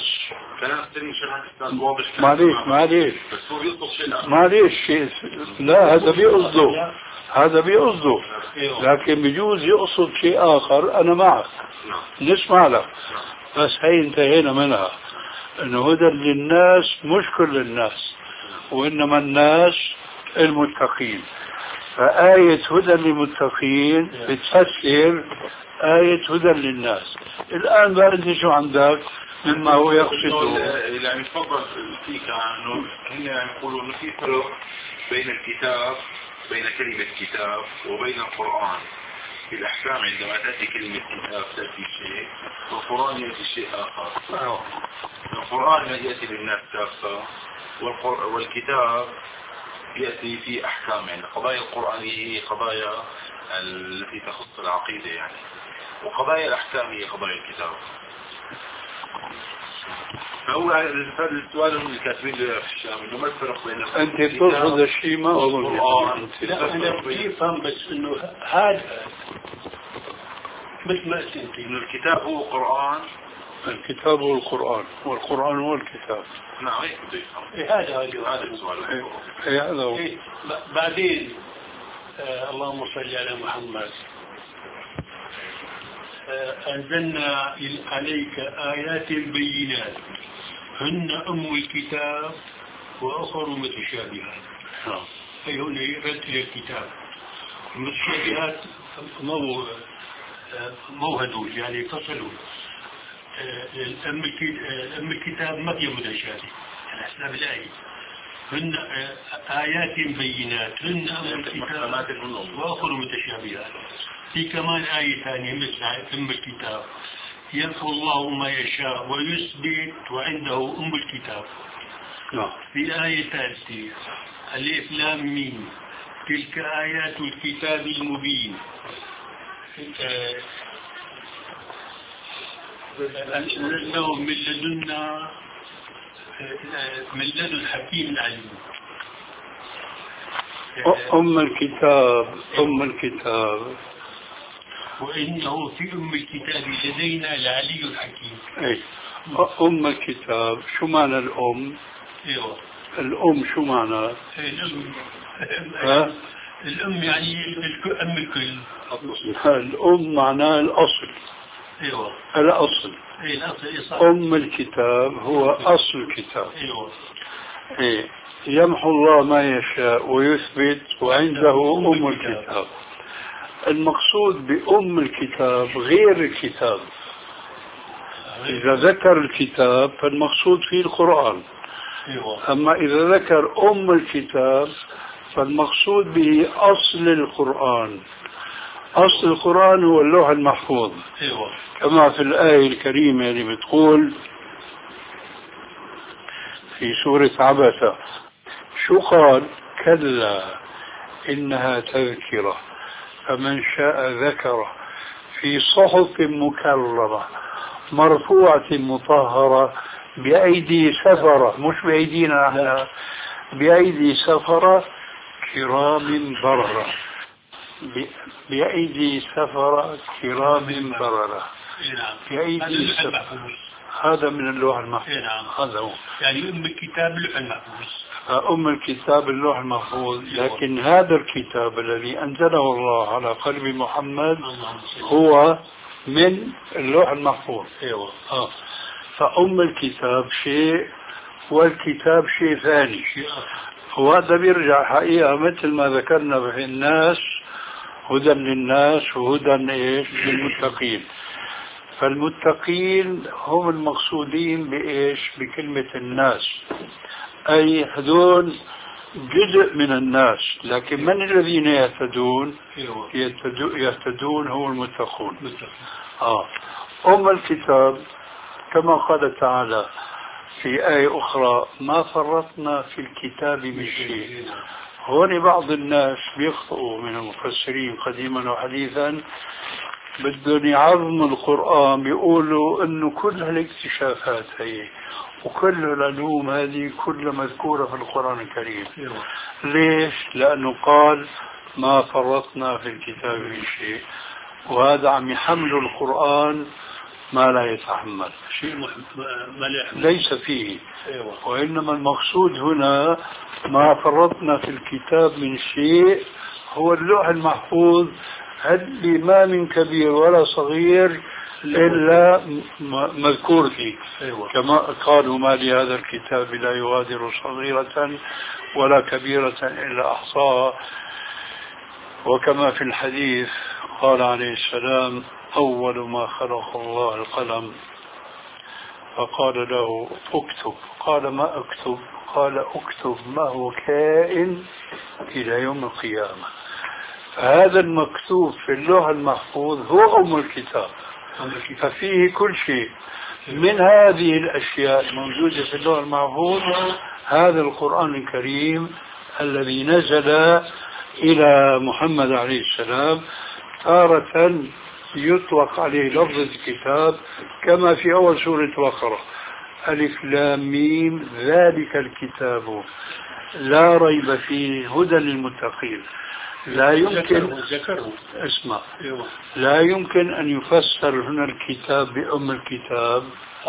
معليش معليش معليش لا هذا بيقصده هذا بيقصده لكن بيجوز يقصد شيء آخر. أنا معك نسمع لك بس هي انتهينا منها إنه هدى للناس مش كل الناس وإنما الناس المتقين. فآية هدى للمتقين بتفسر آية هدى للناس. الآن بقى أنت شو عندك مما هو يقصده؟ يعني تفضل فيك عنه هنا يقولوا إنه في فرق بين الكتاب بين كلمة كتاب وبين القرآن في الأحكام. عندما تأتي كلمة كتاب تأتي شيء والقرآن يأتي شيء آخر. القرآن يأتي للناس كافة والكتاب يأتي في أحكام. يعني قضايا القرآنية هي قضايا التي تخص العقيدة يعني، وقضايا الأحكام هي قضايا الكتاب. فهو السؤال من الكاتبين في الشام إنه ما الفرق بين أنت ترفض الشيء ما أظن. لا أنا بفهم بس إنه هذا مثل ما قلت أنت إنه الكتاب هو قرآن. الكتاب هو القرآن والقرآن هو الكتاب. نعم هيك بده يفهم. إيه هذا هذا السؤال. إيه هذا هو. إيه بعدين آه اللهم صل على محمد. آه أنزلنا عليك آيات بينات هن أم الكتاب وأخر متشابهات. أي هنا رد إلى الكتاب. المتشابهات مو مو هدول يعني فصلوا. أم الكتاب ما هي متشابه على حسب الآية. هن آيات بينات هن أم الكتاب وأخر متشابهات. في كمان آية ثانية مثل أم الكتاب يمحو الله ما يشاء ويثبت وعنده أم الكتاب. في آية ثالثة الإف لام ميم تلك آيات الكتاب المبين. لهم من لدنا من لدن حكيم عليم. أم الكتاب أم الكتاب وإنه في أم الكتاب لدينا لعلي الحكيم. أي أم الكتاب شو معنى الأم؟ أيوة الأم شو معنى؟ الأم ها؟ الأم يعني أم الكل. الأم معناه الأصل. أيوة الأصل. أي الأصل صح. أم الكتاب هو أصل الكتاب. أيوة. إيه يمحو الله ما يشاء ويثبت وعنده أم الكتاب. المقصود بأم الكتاب غير الكتاب. إذا ذكر الكتاب فالمقصود فيه القرآن. أما إذا ذكر أم الكتاب فالمقصود به أصل القرآن. أصل القرآن هو اللوح المحفوظ، كما في الآية الكريمة اللي بتقول في سورة عبسة شو قال؟ كلا إنها تذكرة فمن شاء ذكره في صحف مكرمة مرفوعة مطهرة بأيدي سفرة، مش بأيدينا احنا، بأيدي سفرة كرام بررة، بأيدي سفرة كرام بررة، بأيدي سفرة. هذا من اللوح المحفوظ. هذا هو يعني أم الكتاب اللوح المحفوظ. أم الكتاب اللوح المحفوظ. لكن هذا الكتاب الذي أنزله الله على قلب محمد هو من اللوح المحفوظ. ايوه. آه. فأم الكتاب شيء والكتاب شيء ثاني. وهذا بيرجع حقيقة مثل ما ذكرنا في الناس هدى للناس وهدى ايش للمتقين. فالمتقين هم المقصودين بايش؟ بكلمة الناس، اي هذول جزء من الناس. لكن من الذين يهتدون؟ يهتدون هم المتقون. آه. أم الكتاب كما قال تعالى في آية أخرى ما فرطنا في الكتاب من شيء. هون بعض الناس بيخطئوا من المفسرين قديما وحديثا، بدهم يعظموا القرآن، بيقولوا انه كل هالاكتشافات هي وكل العلوم هذه كلها مذكورة في القرآن الكريم. ليش؟ لأنه قال ما فرطنا في الكتاب من شيء، وهذا عم يحمل القرآن ما لا يتحمل شيء ما ليس فيه. وإنما المقصود هنا ما فرطنا في الكتاب من شيء هو اللوح المحفوظ اللي ما من كبير ولا صغير إلا مذكور فيه. كما قالوا ما لهذا الكتاب لا يغادر صغيرة ولا كبيرة إلا أحصاها. وكما في الحديث قال عليه السلام أول ما خلق الله القلم فقال له اكتب، قال ما اكتب؟ قال اكتب ما هو كائن إلى يوم القيامة. فهذا المكتوب في اللوح المحفوظ هو أم الكتاب، ففيه كل شيء. من هذه الأشياء الموجودة في اللوح المحفوظ هذا القرآن الكريم الذي نزل إلى محمد عليه السلام. تارة يطلق عليه لفظ الكتاب كما في أول سورة بقرة ألف لام ميم ذلك الكتاب لا ريب فيه هدى للمتقين. لا يمكن اسمع لا يمكن أن يفسر هنا الكتاب بأم الكتاب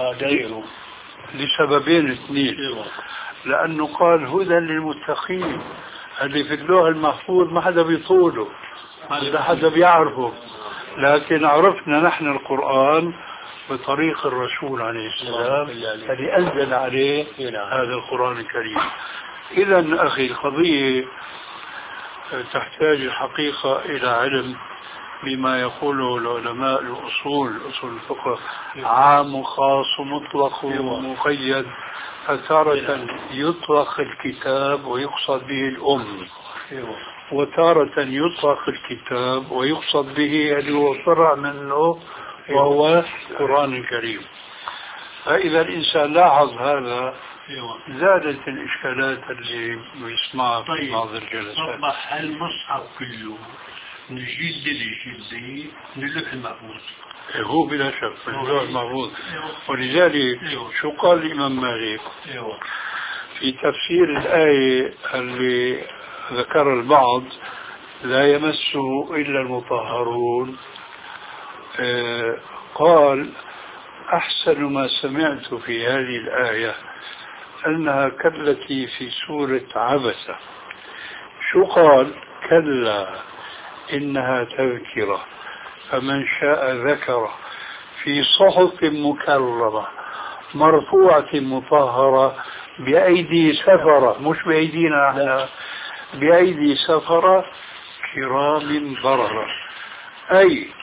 لسببين اثنين. لأنه قال هدى للمتقين، اللي في اللوح المحفوظ ما حدا بيطوله، ما حدا بيعرفه، لكن عرفنا نحن القرآن بطريق الرسول عليه السلام الذي أنزل عليه هذا القرآن الكريم. إذا أخي القضية تحتاج الحقيقة إلى علم بما يقوله العلماء الأصول، أصول الفقه، عام وخاص ومطلق ومقيد. فتارة يطلق الكتاب ويقصد به الأم، وتارة يطلق الكتاب ويقصد به اللي هو فرع منه وهو القرآن الكريم. فإذا الإنسان لاحظ هذا زادت الإشكالات اللي يسمعها في بعض الجلسات. أصبح المصحف كله من الجلد للجلد من اللوح المحفوظ. هو بلا شك من اللوح المحفوظ. ولذلك شو قال الإمام مالك في تفسير الآية اللي ذكر البعض لا يمسه إلا المطهرون؟ آه قال أحسن ما سمعت في هذه الآية أنها كالتي في سورة عبسة. شو قال؟ كلا إنها تذكرة فمن شاء ذكره في صحف مكرمة مرفوعة مطهرة بأيدي سفرة، مش بأيدينا احنا، بأيدي سفرة كرام بررة. أي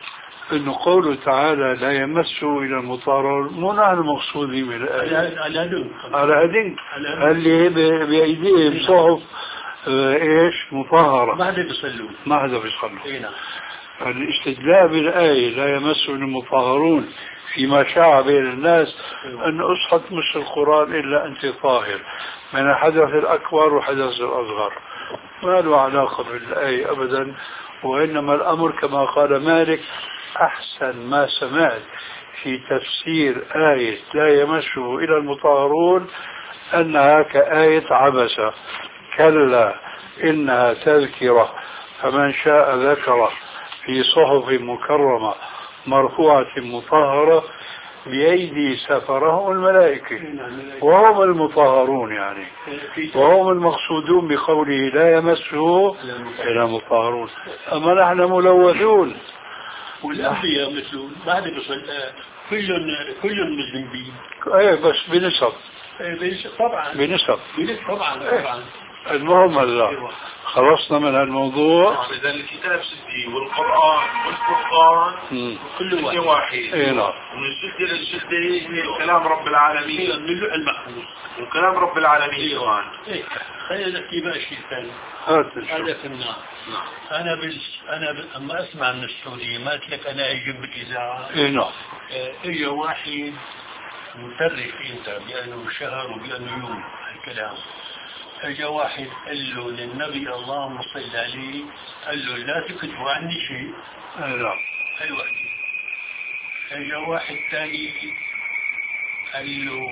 انه قوله تعالى لا يمسه الى المطهرون مو نحن مقصودين من الآية على هذين على هذين اللي بأيديهم صحف اه ايش مطهرة ما حدا بيصلوا ما حدا بيصلوا. اي نعم. الاستدلال بالآية لا يمسه المطهرون فيما شاع بين الناس أن أسقط مش القرآن إلا أنت طاهر من الحدث الأكبر والحدث الأصغر، ما له علاقة بالآية أبدا. وإنما الأمر كما قال مالك أحسن ما سمعت في تفسير آية لا يمسه إلى المطهرون أنها كآية عبسة، كلا إنها تذكرة فمن شاء ذكره في صحف مكرمة مرفوعة مطهرة بأيدي سفرهم الملائكة وهم المطهرون، يعني وهم المقصودون بقوله لا يمسه إلا المطهرون. أما نحن ملوثون والأنبياء مثلون بعد بصل كل كل مذنبين ايه بس بنسب طبعا بنسب طبعا طبعا. المهم هلا خلصنا من هالموضوع. إذا الكتاب سدي والقرآن والفرقان كل واحد, واحد. إيه نعم. ومن الشدة للشدة هي كلام رب العالمين من اللوح المحفوظ وكلام رب العالمين كمان. إيه خلينا نحكي بقى شيء ثاني. هذا في النار. أنا بس أنا ب... أما أسمع من السعودية ما قلت لك أنا أجي بالإذاعة. إيه نعم. إجا واحد مترك أنت بأنه شهر وبأنه يوم الكلام. اجا واحد قال له للنبي اللهم صل عليه، قال له لا تكتبوا عني شيء. لا اي واحد. اجا واحد ثاني قال له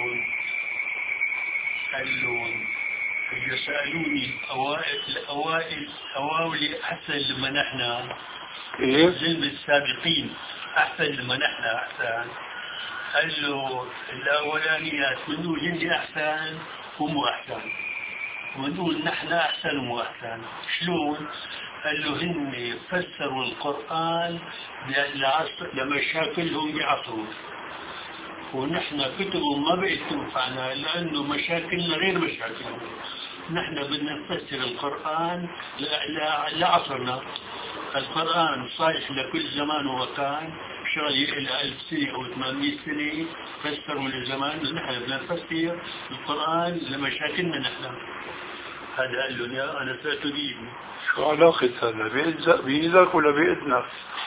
قال له اجا سالوني الاوائل الاوائل اواولي احسن لما نحن ايه زلم السابقين احسن لما نحن احسن. قال له الاولانيات منو جندي احسن ومو احسن، ونقول نحن أحسن وأحسن. شلون؟ قال له هن فسروا القرآن لمشاكلهم بعصرهم، ونحن كتبهم ما بقت تنفعنا لأنه مشاكلنا غير مشاكلهم. نحن بدنا نفسر القرآن لعصرنا. القرآن صالح لكل زمان ومكان، شغل إلى ألف سنة أو ثمانمائة سنة فسروا لزمان، نحن بدنا نفسر القرآن لمشاكلنا نحن. هذا قال له يا أنا سأتجيبني. شو علاقة هذا بإيدك ولا بإذنك؟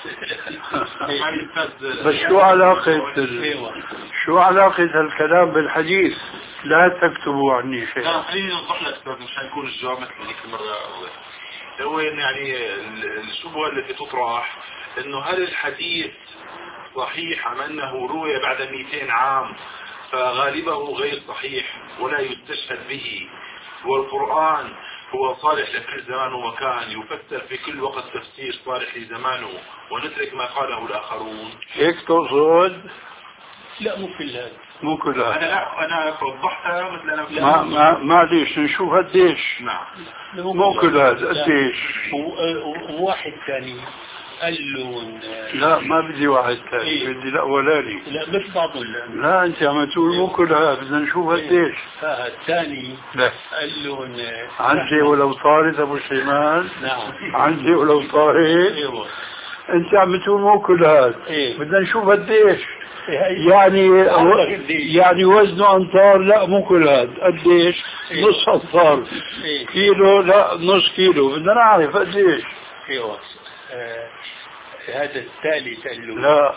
بس شو علاقة شو علاقة الكلام بالحديث لا تكتبوا عني شيء؟ لا خليني نوضح لك مش حيكون الجواب مثل هيك مرة. هو يعني الشبهة التي تطرح انه هل الحديث صحيح ام انه روي بعد مئتين عام فغالبه غير صحيح ولا يستشهد به، والقرآن هو صالح لكل زمان ومكان يفسر في كل وقت تفسير صالح لزمانه ونترك ما قاله الآخرون. هيك تقصد؟ لا مو كل هذا مو كل هذا. أنا أنا وضحتها مثل أنا ما ما معليش نشوف قديش. نعم مو كل هذا قديش. وواحد ثاني قال له لا ما بدي واحد ثاني. إيه؟ بدي الأولاني. لا مش بعضه. لا لا أنت عم تقول مو كل هذا بدنا نشوف قديش. ها الثاني قال له عندي ولو طارت أبو سليمان. نعم عندي ولو طارت. ايوه أنت عم تقول مو كل هذا. إيه؟ بدنا نشوف قديش. يعني و... يعني وزنه أمتار. لا مو كل هذا قديش. إيه؟ نص أمتار. إيه؟ كيلو لا نص كيلو. بدنا نعرف قديش. ايوه آه. هذا الثالث قال له لا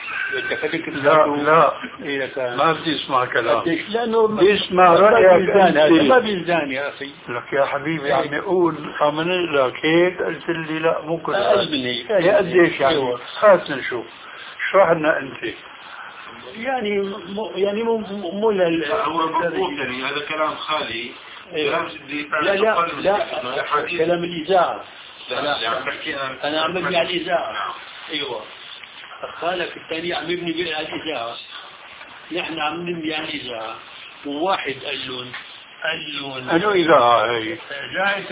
لا لا إيه ما بدي اسمع كلام. لأنه بيسمع رأيك ما بيزان يا أخي. لك يا حبيبي عم يقول عمل لك هيك قلت لي لا مو كل هذا. يا قديش يعني؟ خلص نشوف اشرح لنا أنت. يعني مو يعني مو مو لل يعني هذا كلام خالي. كلام جدي. لا لا لا كلام الإذاعة. لا لا أنا عم ببني على الإذاعة. أيوة خالك الثاني عم يبني على الإذاعة، نحن عم نبني على الإذاعة. وواحد قال لهم قال لهم أنو إذاعة هي؟ إذاعة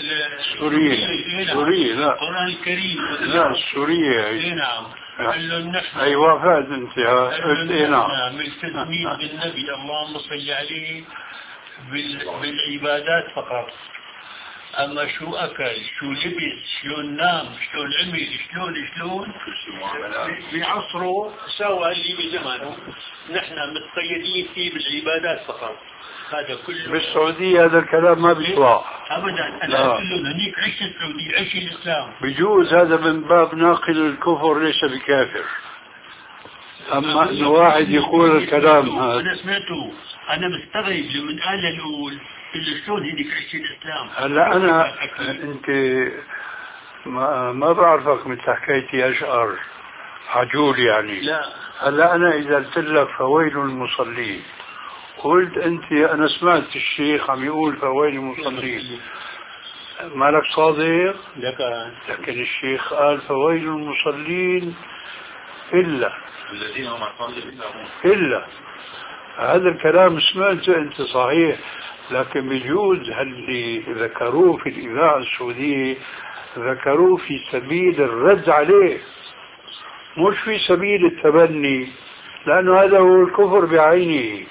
سورية. سورية لا القرآن الكريم. لا السورية هي. نعم. قال لهم نحن أيوة فاز أنت قلت إيه نعم. ملتزمين بالنبي اللهم صل عليه بالعبادات فقط، أما شو أكل شو لبس شلون نام شلون عمل شلون شلون بعصره سوى اللي بزمانه. نحن متقيدين فيه بالعبادات فقط. هذا كله بالسعودية هذا الكلام ما بيطلع أبدا. أنا أقول له هنيك عيش السعودية عيش الإسلام. بجوز هذا من باب ناقل الكفر ليس بكافر. أما أنه واحد يقول الكلام هذا أنا سمعته. أنا مستغرب لمن قال الأول اللي شلون هنيك عيش الإسلام. هلا أنا أنت ما, ما بعرفك مثل حكايتي أشعر عجول يعني. لا هلا أنا إذا قلت لك فويل المصلين قلت أنت أنا سمعت الشيخ عم يقول فويل المصلين مالك صادق؟ لكن الشيخ قال فويل المصلين إلا الذين هم إلا هذا الكلام سمعته أنت صحيح. لكن بجوز اللي ذكروه في الإذاعة السعودية ذكروه في سبيل الرد عليه مش في سبيل التبني لأنه هذا هو الكفر بعينه.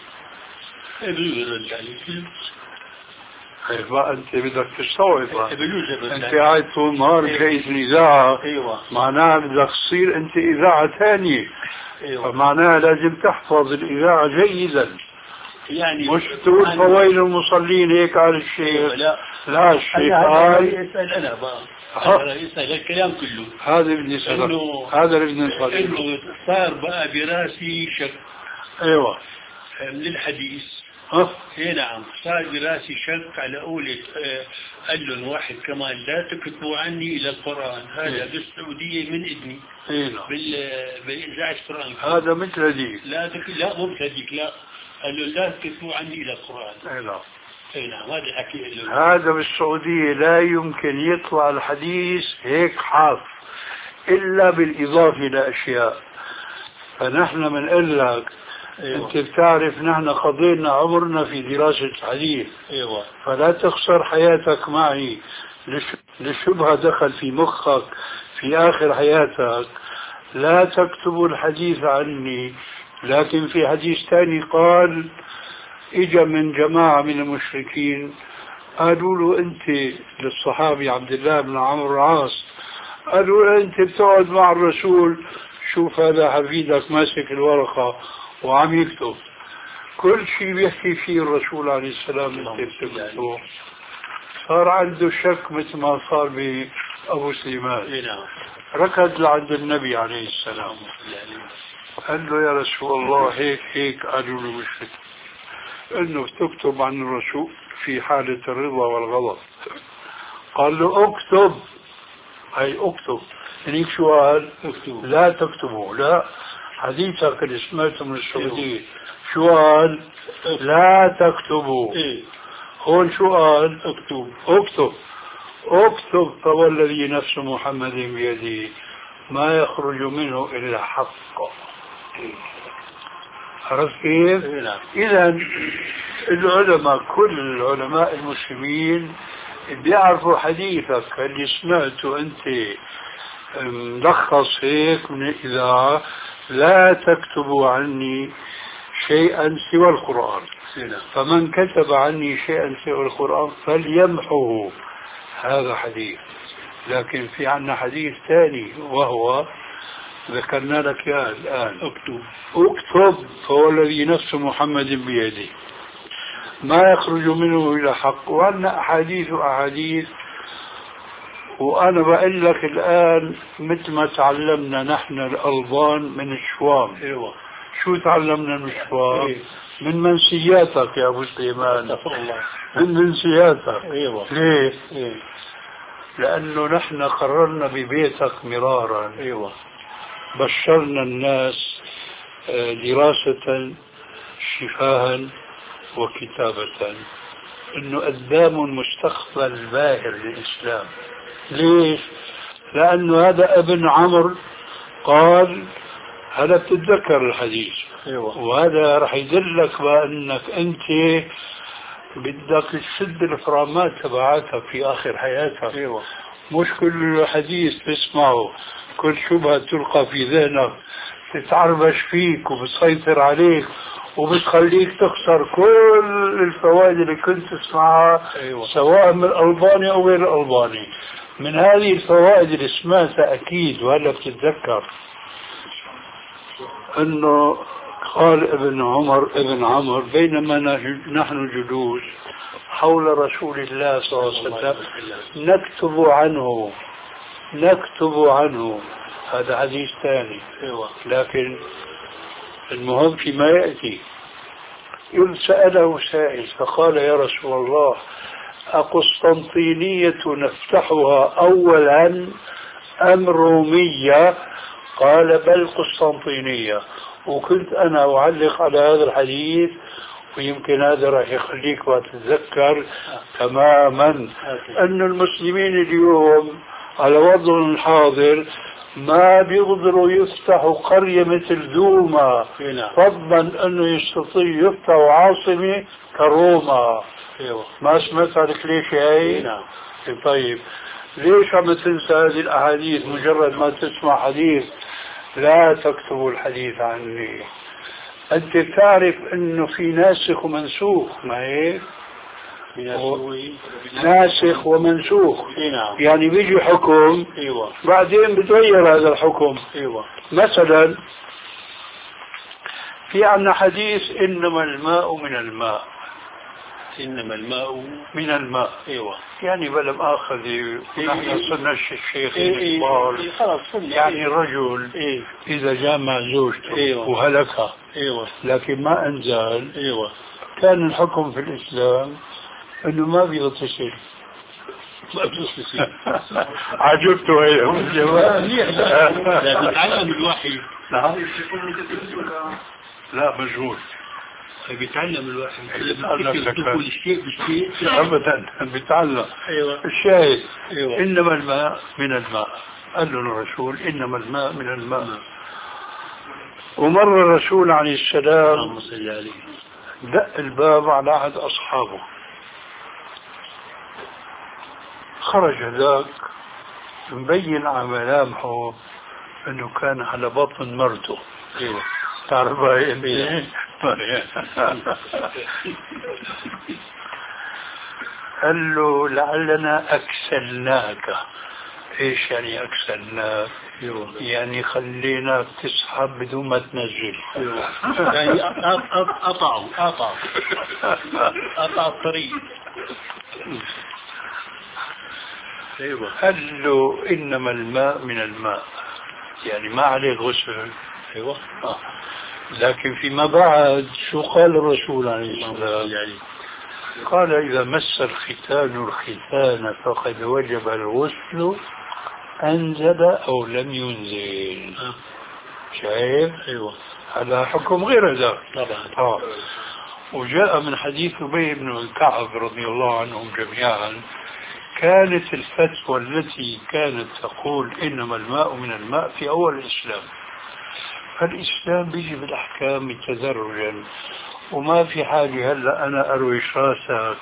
كيف بقى أنت بدك تستوعب أنت قاعد طول النهار بجايز الإذاعة معناها بدك تصير أنت إذاعة ثانية فمعناها لازم تحفظ الإذاعة جيدا يعني مش تقول فويل المصلين هيك قال الشيخ. لا, لا الشيخ قال يسأل أنا بقى أنا يسأل الكلام كله هذا بدي أسألك هذا اللي بدي نصلي إنه صار بقى براسي شك. أيوة من الحديث ها اي نعم صار براسي شك على قولة قال لهم واحد كمان لا تكتبوا عني الى القرآن. هذا بالسعودية من اذني بال باذاعة القرآن. هذا مثل هذيك لا تك... لا مو مثل هذيك لا قال له لا تكتبوا عني الى القرآن. اي نعم اي نعم هذا الحكي له. هذا بالسعودية لا يمكن يطلع الحديث هيك حاف الا بالاضافة الى اشياء. فنحن بنقول لك أيوة. أنت بتعرف نحن قضينا عمرنا في دراسة الحديث. أيوة. فلا تخسر حياتك معي للشبهة دخل في مخك في آخر حياتك. لا تكتبوا الحديث عني. لكن في حديث ثاني قال إجا من جماعة من المشركين قالوا له أنت للصحابي عبد الله بن عمرو العاص قالوا له أنت بتقعد مع الرسول شوف هذا حفيدك ماسك الورقة وعم يكتب كل شيء بيحكي فيه الرسول عليه السلام انت بتكتبه. صار عنده شك مثل ما صار بأبو سليمان ركض لعند النبي عليه السلام قال له يا رسول الله هيك هيك قالوا له مشرك انه تكتب عن الرسول في حالة الرضا والغضب. قال له اكتب هي اكتب هنيك شو قال اكتب لا تكتبوا لا حديثك اللي سمعته من السعودية شو قال لا تكتبوا هون شو قال اكتب اكتب اكتب فوالذي نفس محمد بيده ما يخرج منه إلا حق. عرفت كيف؟ إذا العلماء كل العلماء المسلمين بيعرفوا حديثك اللي سمعته أنت ملخص هيك من الإذاعة لا تكتبوا عني شيئا سوى القرآن. فمن كتب عني شيئا سوى القرآن فليمحه. هذا حديث. لكن في عنا حديث ثاني وهو ذكرنا لك يا الآن اكتب اكتب فهو الذي نفس محمد بيده ما يخرج منه إلى حق. وعنا أحاديث وأحاديث وأنا بقول لك الآن مثل ما تعلمنا نحن الألبان من الشوام. أيوة. شو تعلمنا من الشوام؟ أيوة. من منسياتك يا أبو سليمان من منسياتك. أيوة. ليه؟ أيوة. لأنه نحن قررنا ببيتك مرارا. أيوة. بشرنا الناس دراسة شفاها وكتابة انه قدام مستقبل باهر للإسلام. ليش؟ لأنه هذا ابن عمرو قال هذا بتتذكر الحديث. أيوة. وهذا رح يدلك بأنك أنت بدك تشد الفرامات تبعاتك في آخر حياتك. أيوة. مش كل حديث تسمعه كل شبهة تلقى في ذهنك تتعربش فيك وبتسيطر عليك وبتخليك تخسر كل الفوائد اللي كنت تسمعها. أيوة. سواء من الألباني أو غير الألباني. من هذه الفوائد اللي سمعتها أكيد وهلا بتتذكر أنه قال ابن عمر ابن عمر بينما نحن جلوس حول رسول الله صلى الله عليه وسلم نكتب عنه نكتب عنه هذا حديث ثاني. لكن المهم فيما يأتي يقول سأله سائل فقال يا رسول الله أقسطنطينية نفتحها أولا أم رومية؟ قال بل قسطنطينية. وكنت أنا أعلق على هذا الحديث ويمكن هذا راح يخليك تتذكر تماما أن المسلمين اليوم على وضعهم الحاضر ما بيقدروا يفتحوا قرية مثل دوما فضلا أنه يستطيع يفتحوا عاصمة كروما. ما سمعت عليك ليش هاي؟ طيب ليش عم تنسى هذه الأحاديث؟ مجرد ما تسمع حديث لا تكتبوا الحديث عني. أنت تعرف أنه في ناسخ ومنسوخ، ما هيك؟ ناسخ ومنسوخ. يعني بيجي حكم بعدين بتغير هذا الحكم. مثلا في عنا حديث إنما الماء من الماء إنما الماء من الماء. أيوة. يعني بلا مؤاخذة نحن صرنا الشيخ الكبار. يعني رجل إذا جامع زوجته وهلكها لكن ما أنزل كان الحكم في الإسلام إنه ما بيغتسل. عجبته هي الجواب. لا بتعلم الوحي. لا مجهول. بيتعلم الواحد كل شيء بالشيء ابدا بيتعلم. أيوة. الشاهد أيوة. انما الماء من الماء. قال له الرسول انما الماء من الماء. ومر الرسول عليه السلام دق الباب على احد اصحابه. خرج هذاك مبين على ملامحه انه كان على بطن مرته. أيوة. تعرف هاي قال له لعلنا أكسلناك. إيش يعني أكسلناك؟ يعني خليناك تسحب بدون ما تنزل. يعني قطعوا قطعوا قطع الطريق. قال له إنما الماء من الماء، يعني ما عليه غسل. أيوة. آه. لكن فيما بعد شو قال الرسول عليه السلام؟ يعني قال إذا مس الختان الختان فقد وجب الغسل أنزل أو لم ينزل. شايف؟ أيوة. هذا حكم غير هذا طبعا. آه. وجاء من حديث أبي بن كعب رضي الله عنهم جميعا كانت الفتوى التي كانت تقول إنما الماء من الماء في أول الإسلام. فالإسلام بيجي بالأحكام تدرجا وما في حاجة هلا أنا أرويش راسك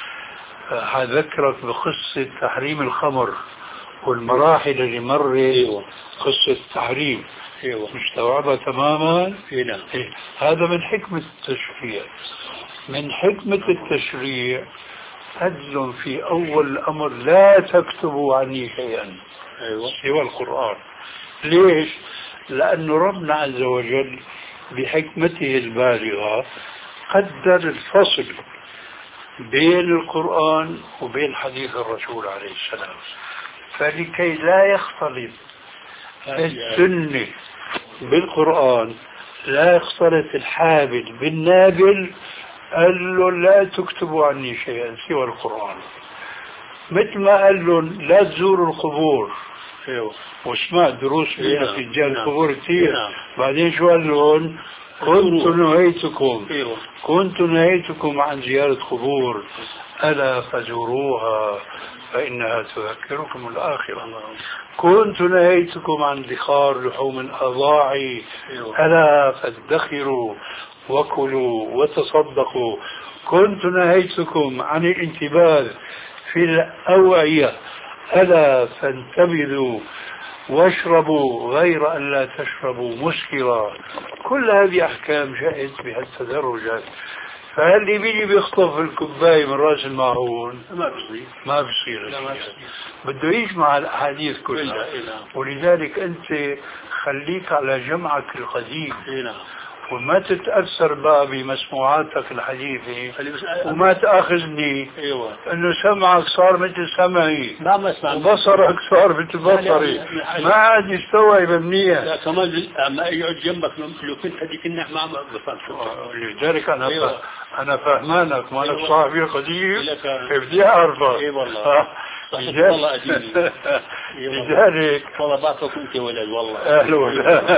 حذكرك بقصة تحريم الخمر والمراحل اللي مرت قصة التحريم. مستوعبة تماما. إيه. هذا من حكمة التشريع. من حكمة التشريع أجل في أول الأمر لا تكتبوا عني شيئا سوى القرآن. ليش؟ لأن ربنا عز وجل بحكمته البالغة قدر الفصل بين القرآن وبين حديث الرسول عليه السلام، فلكي لا يختلط السنة بالقرآن لا يختلط الحابل بالنابل قال له لا تكتبوا عني شيئا سوى القرآن. مثل ما قال لهم لا تزوروا القبور. واسمع دروس بين في رجال القبور كثير. بعدين شو قال لهم؟ كنت نهيتكم كنت نهيتكم عن زيارة قبور ألا فزوروها فإنها تذكركم الآخرة. كنت نهيتكم عن ذخار لحوم الأضاعي ألا فادخروا وكلوا وتصدقوا. كنت نهيتكم عن الانتباه في الأوعية ألا فانتبذوا واشربوا غير أن لا تشربوا مسكرا. كل هذه أحكام جاءت بهالتدرجات. فاللي بيجي بيخطف الكوباية من راس المعون ما بصير ما بصير، بده يجمع الأحاديث كلها. ولذلك أنت خليك على جمعك القديم وما تتأثر بقى بمسموعاتك الحديثة، وما تأخذني ايوه انه سمعك صار مثل سمعي ما ما اسمع وبصرك صار مثل بصري، ما عاد يستوعب منيح. لا كمان ما يقعد جنبك لو كنت هذيك النعمة ما بفهم شو. لذلك انا أيوة. انا فهمانك مالك أيوة. صاحبي القديم لك بدي اعرفك. اي والله والله أديني. لذلك والله بعطيك انت ولد والله اهلا وسهلا.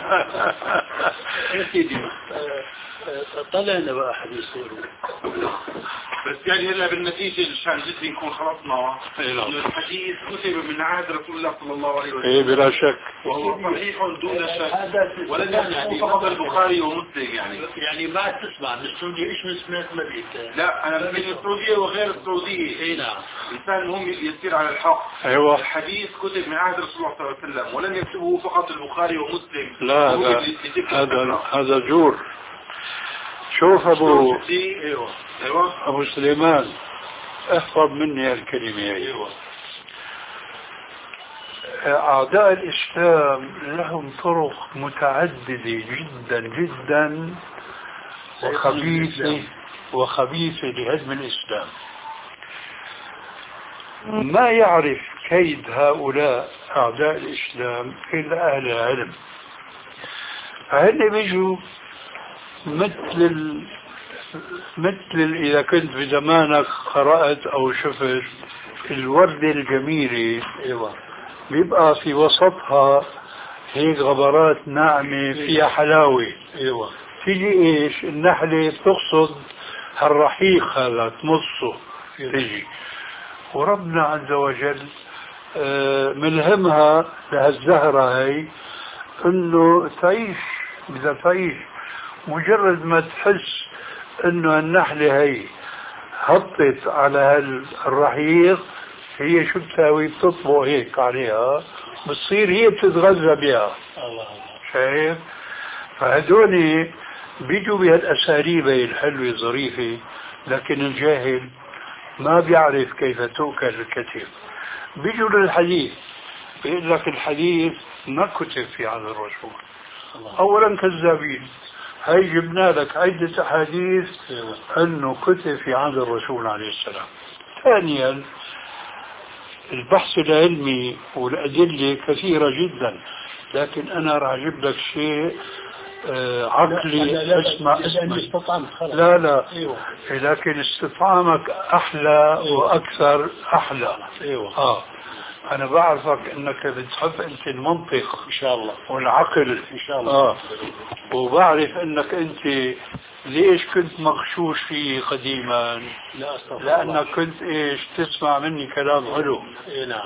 يا سيدي طلعنا بقى حديث. بس يعني هلا بالنتيجة الشان جدا يكون خلصنا انه الحديث كتب من عهد رسول الله صلى الله عليه وسلم. ايه بلا شك. وهو صحيح دون شك ولن يعني فقط البخاري ومسلم يعني. يعني ما تسمع بالسعودية ايش من سمعت ما بيك. لا انا بين السعودية وغير السعودية. اي نعم. انسان مهم يسير على الحق. ايوه. الحديث كتب من عهد رسول الله صلى الله عليه وسلم ولم يكتبه فقط البخاري ومسلم. لا هذا هذا هذا جور. شوف ابو ايوه ايوه ابو سليمان احفظ مني الكلمة هي. ايوه. اعداء الاسلام لهم طرق متعددة جدا جدا وخبيثة وخبيثة لهدم الاسلام. ما يعرف كيد هؤلاء اعداء الاسلام الا اهل العلم. فهن بيجوا مثل ال... مثل ال... إذا كنت في زمانك قرأت أو شفت الوردة الجميلة ايوه بيبقى في وسطها هيك غبرات ناعمة فيها حلاوة. ايوه. تيجي ايش النحلة بتقصد هالرحيق هذا تمصه تيجي، وربنا عز وجل ملهمها لهالزهرة هي انه تعيش. بدها تعيش مجرد ما تحس انه النحلة هي هطت على هالرحيق هي شو بتساوي؟ بتطبق هيك عليها بتصير هي بتتغذى بها. الله شايف؟ فهدول بيجوا بهالاساليب الحلوة الظريفة، لكن الجاهل ما بيعرف كيف تؤكل الكتف. بيجوا للحديث بيقول لك الحديث ما كتب في عهد الرسول. اولا كذابين. هاي جبنا لك عدة أحاديث أنه كتب في عهد الرسول عليه السلام. ثانيا البحث العلمي والأدلة كثيرة جدا، لكن أنا راح أجيب لك شيء آه عقلي. لا لا اسمع اسمع لا لا أيوة. لكن استطعامك أحلى وأكثر أحلى. أيوة. آه أنا بعرفك أنك بتحب أنت المنطق إن شاء الله والعقل إن شاء الله. آه. وبعرف أنك أنت ليش كنت مغشوش فيه قديما؟ لا أستغفر لأنك الله. كنت إيش تسمع مني كلام حلو. إيه نعم.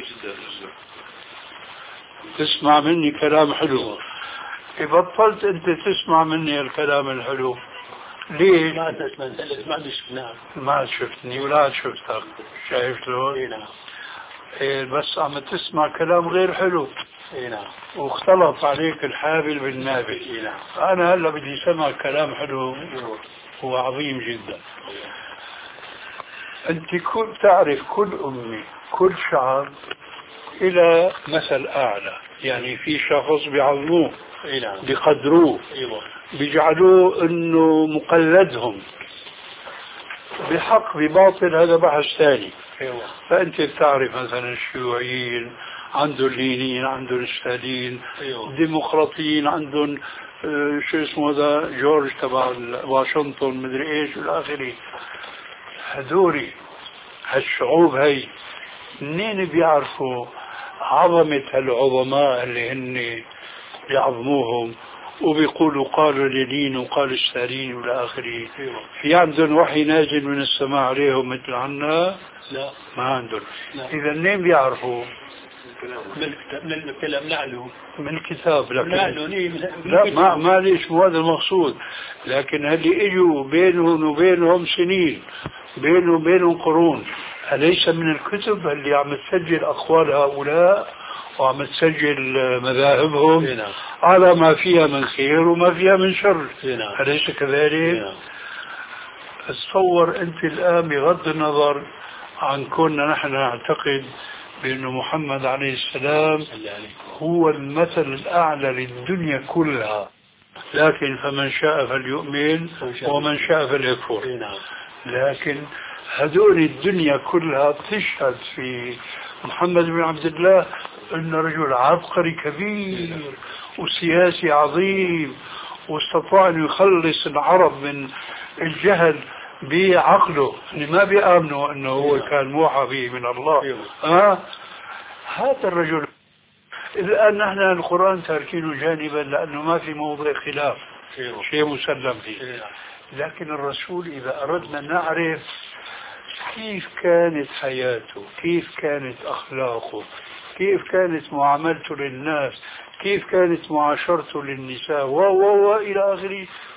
تسمع مني كلام حلو. بطلت أنت تسمع مني الكلام الحلو ليش؟ ما تسمع ما شفناك. ما شفتني ولا شفتك. شايف شلون؟ إيه نعم. إيه بس عم تسمع كلام غير حلو. إيه نعم. واختلط عليك الحابل بالنابل. إيه نعم. أنا هلا بدي سمع كلام حلو هو عظيم جدا. أنت كل تعرف كل أمي كل شعب إلى مثل أعلى، يعني في شخص بيعظموه. إيه نعم. بيقدروه. أيوة. بيجعلوه إنه مقلدهم بحق بباطل، هذا بحث ثاني. أيوة. فأنت بتعرف مثلا الشيوعيين عندهم اللينيين عندهم ستالين. أيوة. الديمقراطيين عندهم آه شو اسمه هذا جورج تبع واشنطن مدري ايش والآخري. هذولي هالشعوب هي منين بيعرفوا عظمة هالعظماء اللي هن بيعظموهم وبيقولوا قالوا لينين وقالوا ستالين والآخري؟ في عندهم وحي نازل من السماء عليهم مثل عنا؟ لا ما عندهم. لا. إذا منين بيعرفوا؟ من الكلام نعلو من الكتاب. لكن نعلو لا ما ما ليش مو هذا المقصود، لكن اللي اجوا بينهم وبينهم سنين، بينهم وبينهم قرون، أليس من الكتب اللي عم تسجل أقوال هؤلاء وعم تسجل مذاهبهم على ما فيها من خير وما فيها من شر، أليس كذلك؟ تصور أنت الآن بغض النظر عن كوننا نحن نعتقد بأن محمد عليه السلام هو المثل الأعلى للدنيا كلها، لكن فمن شاء فليؤمن ومن شاء فليكفر. لكن هذول الدنيا كلها تشهد في محمد بن عبد الله أنه رجل عبقري كبير وسياسي عظيم، واستطاع أن يخلص العرب من الجهل بعقله، اللي ما بيآمنوا أنه هو كان موحى به من الله. آه هذا الرجل الآن نحن القرآن تاركينه جانبا لأنه ما في موضع خلاف، شيء مسلم فيه. لكن الرسول إذا أردنا نعرف كيف كانت حياته، كيف كانت أخلاقه، كيف كانت معاملته للناس، كيف كانت معاشرته للنساء و و و إلى آخره،